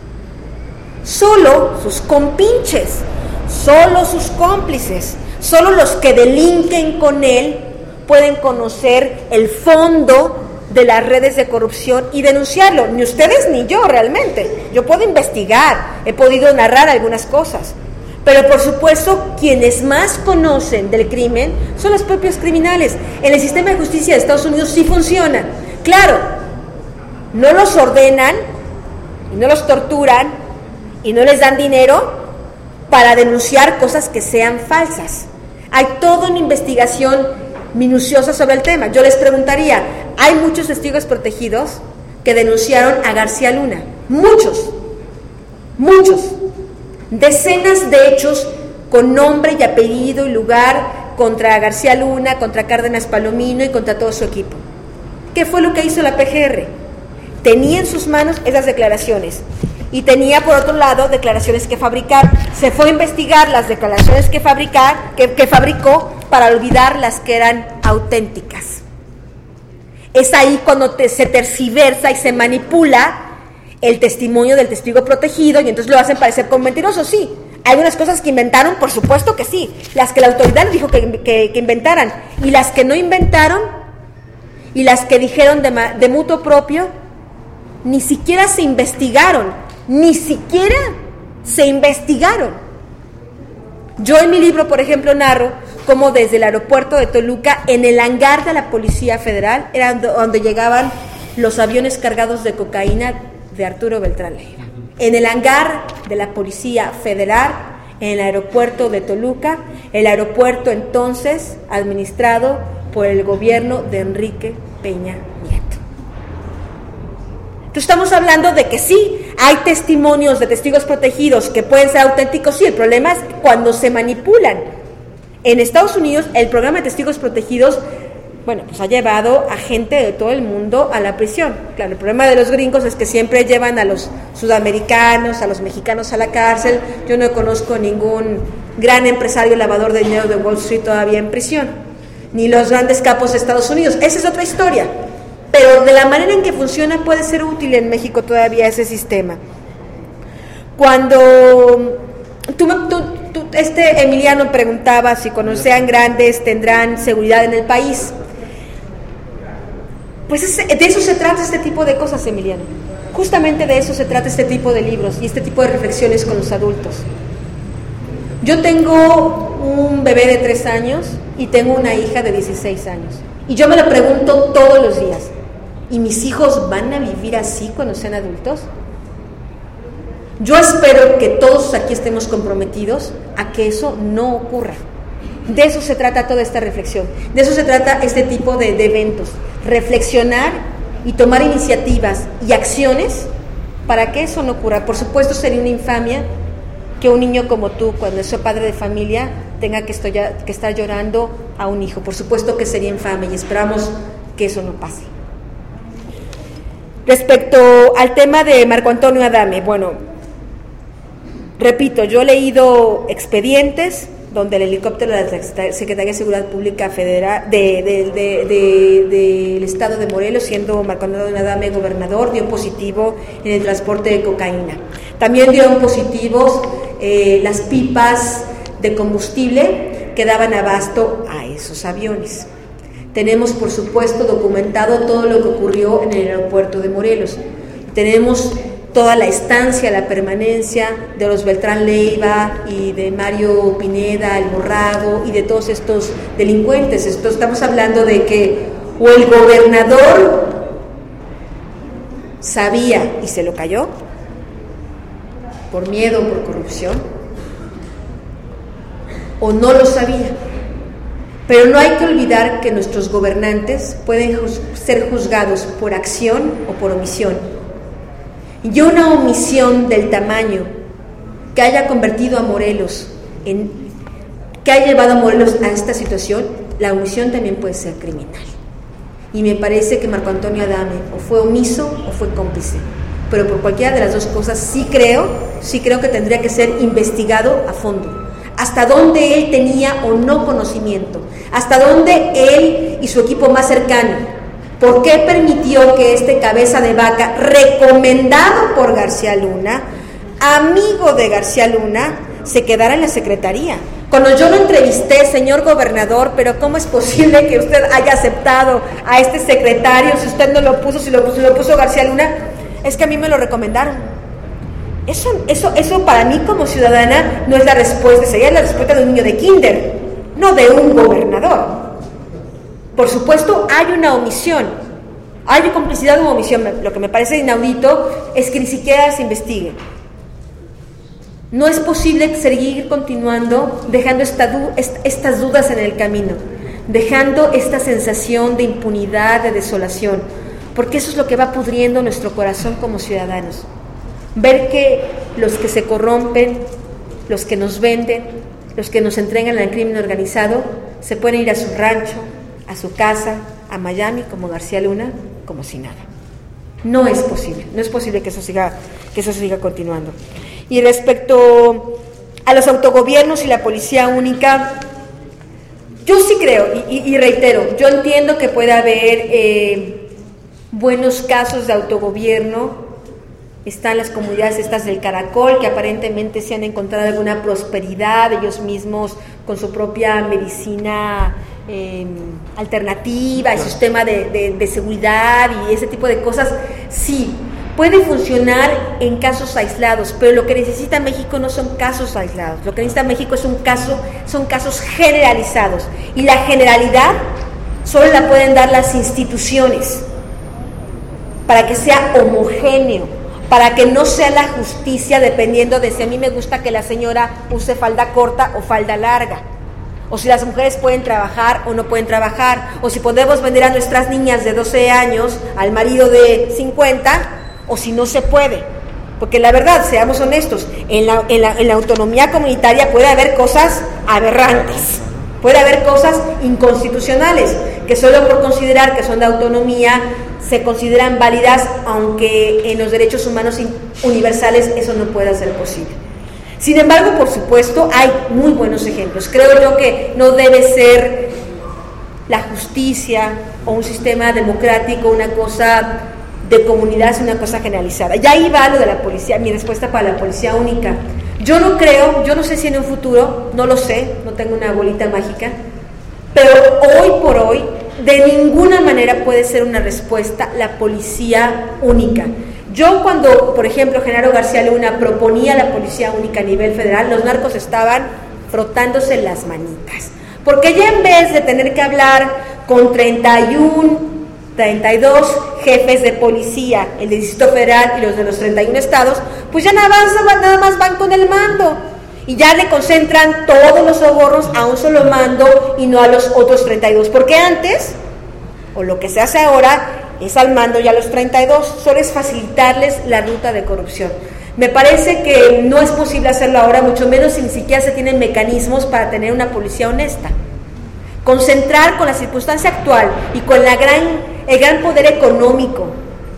Solo sus compinches, solo sus cómplices, solo los que delinquen con él pueden conocer el fondo de las redes de corrupción y denunciarlo. Ni ustedes ni yo realmente. Yo puedo investigar, he podido narrar algunas cosas. Pero por supuesto, quienes más conocen del crimen son los propios criminales. En el sistema de justicia de Estados Unidos sí funciona. Claro, no los ordenan, y no los torturan, y no les dan dinero para denunciar cosas que sean falsas. Hay toda una investigación minuciosa sobre el tema. Yo les preguntaría, hay muchos testigos protegidos que denunciaron a García Luna. Muchos, muchos. Decenas de hechos con nombre y apellido y lugar contra García Luna, contra Cárdenas Palomino y contra todo su equipo. ¿Qué fue lo que hizo la P G R? Tenía en sus manos esas declaraciones y tenía por otro lado declaraciones que fabricar. Se fue a investigar las declaraciones que, fabricar, que, que fabricó para olvidar las que eran auténticas. Es ahí cuando te, se tergiversa y se manipula el testimonio del testigo protegido y entonces lo hacen parecer como mentiroso. Sí, hay algunas cosas que inventaron, por supuesto que sí, las que la autoridad dijo que, que, que inventaran, y las que no inventaron y las que dijeron de, de mutuo propio ni siquiera se investigaron. ni siquiera se investigaron. Yo en mi libro, por ejemplo, narro cómo desde el aeropuerto de Toluca, en el hangar de la Policía Federal, era donde llegaban los aviones cargados de cocaína de Arturo Beltrán Leiva. En el hangar de la Policía Federal, en el aeropuerto de Toluca, el aeropuerto entonces administrado por el gobierno de Enrique Peña Nieto. Entonces estamos hablando de que sí, hay testimonios de testigos protegidos que pueden ser auténticos, sí, el problema es cuando se manipulan. En Estados Unidos, el programa de testigos protegidos, bueno, pues ha llevado a gente de todo el mundo a la prisión. Claro, el problema de los gringos es que siempre llevan a los sudamericanos, a los mexicanos a la cárcel. Yo no conozco ningún gran empresario lavador de dinero de Wall Street todavía en prisión, ni los grandes capos de Estados Unidos. Esa es otra historia. Pero de la manera en que funciona puede ser útil en México todavía ese sistema. Cuando tú, tú, tú, este Emiliano preguntaba si cuando sean grandes tendrán seguridad en el país. Pues es, de eso se trata este tipo de cosas, Emiliano. Justamente de eso se trata este tipo de libros y este tipo de reflexiones con los adultos. Yo tengo un bebé de tres años y tengo una hija de dieciséis años. Y yo me lo pregunto todos los días. ¿Y mis hijos van a vivir así cuando sean adultos? Yo espero que todos aquí estemos comprometidos a que eso no ocurra. De eso se trata toda esta reflexión. De eso se trata este tipo de, de eventos. Reflexionar y tomar iniciativas y acciones para que eso no ocurra. Por supuesto sería una infamia que un niño como tú, cuando es padre de familia, tenga que, estoy, que estar llorando a un hijo. Por supuesto que sería infame y esperamos que eso no pase. Respecto al tema de Marco Antonio Adame, bueno, repito, yo he leído expedientes donde el helicóptero de la Secretaría de Seguridad Pública Federal de, de, de, de, de, del estado de Morelos, siendo Marco Antonio Adame gobernador, dio positivo en el transporte de cocaína. También dieron positivos eh, las pipas de combustible que daban abasto a esos aviones. Tenemos, por supuesto, documentado todo lo que ocurrió en el aeropuerto de Morelos. Tenemos toda la estancia, la permanencia de los Beltrán Leiva y de Mario Pineda, el Borrago y de todos estos delincuentes. Esto, estamos hablando de que o el gobernador sabía y se lo cayó por miedo o por corrupción, o no lo sabía. Pero no hay que olvidar que nuestros gobernantes pueden juz- ser juzgados por acción o por omisión. Y una omisión del tamaño que haya convertido a Morelos, en, que haya llevado a Morelos a esta situación, la omisión también puede ser criminal. Y me parece que Marco Antonio Adame o fue omiso o fue cómplice. Pero por cualquiera de las dos cosas sí creo, sí creo que tendría que ser investigado a fondo. Hasta dónde él tenía o no conocimiento, hasta dónde él y su equipo más cercano, por qué permitió que este cabeza de vaca, recomendado por García Luna, amigo de García Luna, se quedara en la secretaría. Cuando yo lo entrevisté, señor gobernador, pero ¿cómo es posible que usted haya aceptado a este secretario si usted no lo puso, si lo puso, si lo puso García Luna? Es que a mí me lo recomendaron. Eso, eso, eso para mí como ciudadana no es la respuesta, sería la respuesta de un niño de kinder, no de un gobernador. Por supuesto hay una omisión, hay complicidad o omisión. Lo que me parece inaudito es que ni siquiera se investigue. No es posible seguir continuando dejando esta du- est- estas dudas en el camino, dejando esta sensación de impunidad, de desolación, porque eso es lo que va pudriendo nuestro corazón como ciudadanos. Ver que los que se corrompen, los que nos venden, los que nos entregan al crimen organizado, se pueden ir a su rancho, a su casa, a Miami, como García Luna, como si nada. No es posible, no es posible que eso siga, que eso siga continuando. Y respecto a los autogobiernos y la policía única, yo sí creo, y, y, y reitero, yo entiendo que puede haber eh, buenos casos de autogobierno. Están las comunidades estas del Caracol, que aparentemente se han encontrado alguna prosperidad, ellos mismos con su propia medicina eh, alternativa, el sistema de, de, de seguridad y ese tipo de cosas, sí, puede funcionar en casos aislados, pero lo que necesita México no son casos aislados, lo que necesita México es un caso, son casos generalizados, y la generalidad solo la pueden dar las instituciones, para que sea homogéneo, para que no sea la justicia dependiendo de si a mí me gusta que la señora use falda corta o falda larga, o si las mujeres pueden trabajar o no pueden trabajar, o si podemos vender a nuestras niñas de doce años al marido de cincuenta, o si no se puede. Porque la verdad, seamos honestos, en la, en la, en la autonomía comunitaria puede haber cosas aberrantes, puede haber cosas inconstitucionales, que solo por considerar que son de autonomía se consideran válidas, aunque en los derechos humanos universales eso no pueda ser posible. Sin embargo, por supuesto, hay muy buenos ejemplos. Creo yo que no debe ser la justicia o un sistema democrático una cosa de comunidad, es una cosa generalizada. Ya ahí va lo de la policía, mi respuesta para la policía única. Yo no creo, yo no sé si en un futuro, no lo sé, no tengo una bolita mágica, pero hoy por hoy, de ninguna manera puede ser una respuesta la policía única. Yo cuando, por ejemplo, Genaro García Luna proponía la policía única a nivel federal, los narcos estaban frotándose las manitas, porque ya en vez de tener que hablar con treinta y uno, treinta y dos jefes de policía, el del Distrito Federal y los de los treinta y uno estados, pues ya nada más, nada más van con el mando y ya le concentran todos los sobornos a un solo mando y no a los otros treinta y dos, porque antes, o lo que se hace ahora, es al mando y a los treinta y dos, solo es facilitarles la ruta de corrupción. Me parece que no es posible hacerlo ahora, mucho menos si ni siquiera se tienen mecanismos para tener una policía honesta. Concentrar con la circunstancia actual y con la gran, el gran poder económico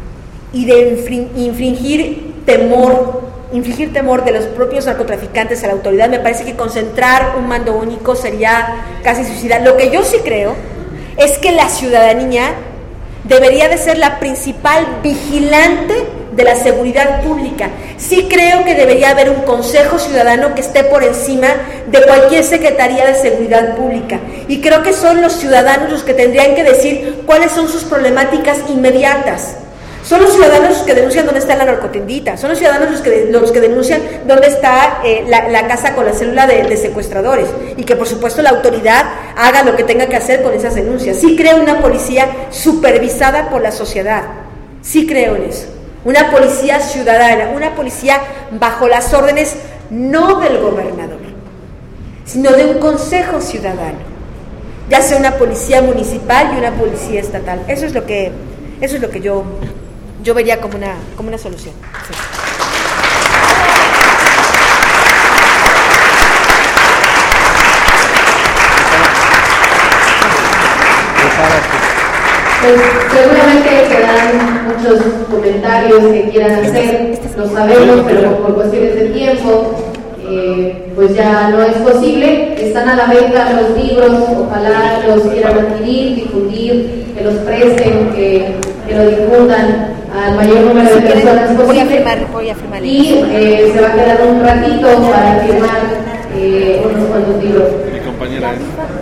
y de infringir temor, infligir temor de los propios narcotraficantes a la autoridad, me parece que concentrar un mando único sería casi suicida. Lo que yo sí creo es que la ciudadanía debería de ser la principal vigilante de la seguridad pública. Sí creo que debería haber un consejo ciudadano que esté por encima de cualquier secretaría de seguridad pública, y creo que son los ciudadanos los que tendrían que decir cuáles son sus problemáticas inmediatas. Son los ciudadanos los que denuncian dónde está la narcotiendita, son los ciudadanos los que, los que denuncian dónde está eh, la, la casa con la célula de, de secuestradores, y que por supuesto la autoridad haga lo que tenga que hacer con esas denuncias. Sí creo en una policía supervisada por la sociedad, sí creo en eso, una policía ciudadana, una policía bajo las órdenes no del gobernador, sino de un consejo ciudadano, ya sea una policía municipal y una policía estatal. Eso es lo que, eso es lo que yo yo vería como una, como una solución. Sí. Pues seguramente quedan muchos comentarios que quieran hacer, lo sabemos, pero por cuestiones de tiempo eh, pues ya no es posible. Están a la venta los libros, ojalá los quieran adquirir, difundir, que los presten, que, que lo difundan al mayor número de personas posible. Voy a firmar, voy a firmar. Y eh, se va a quedar un ratito para firmar eh, unos cuantos libros. Mi compañera es.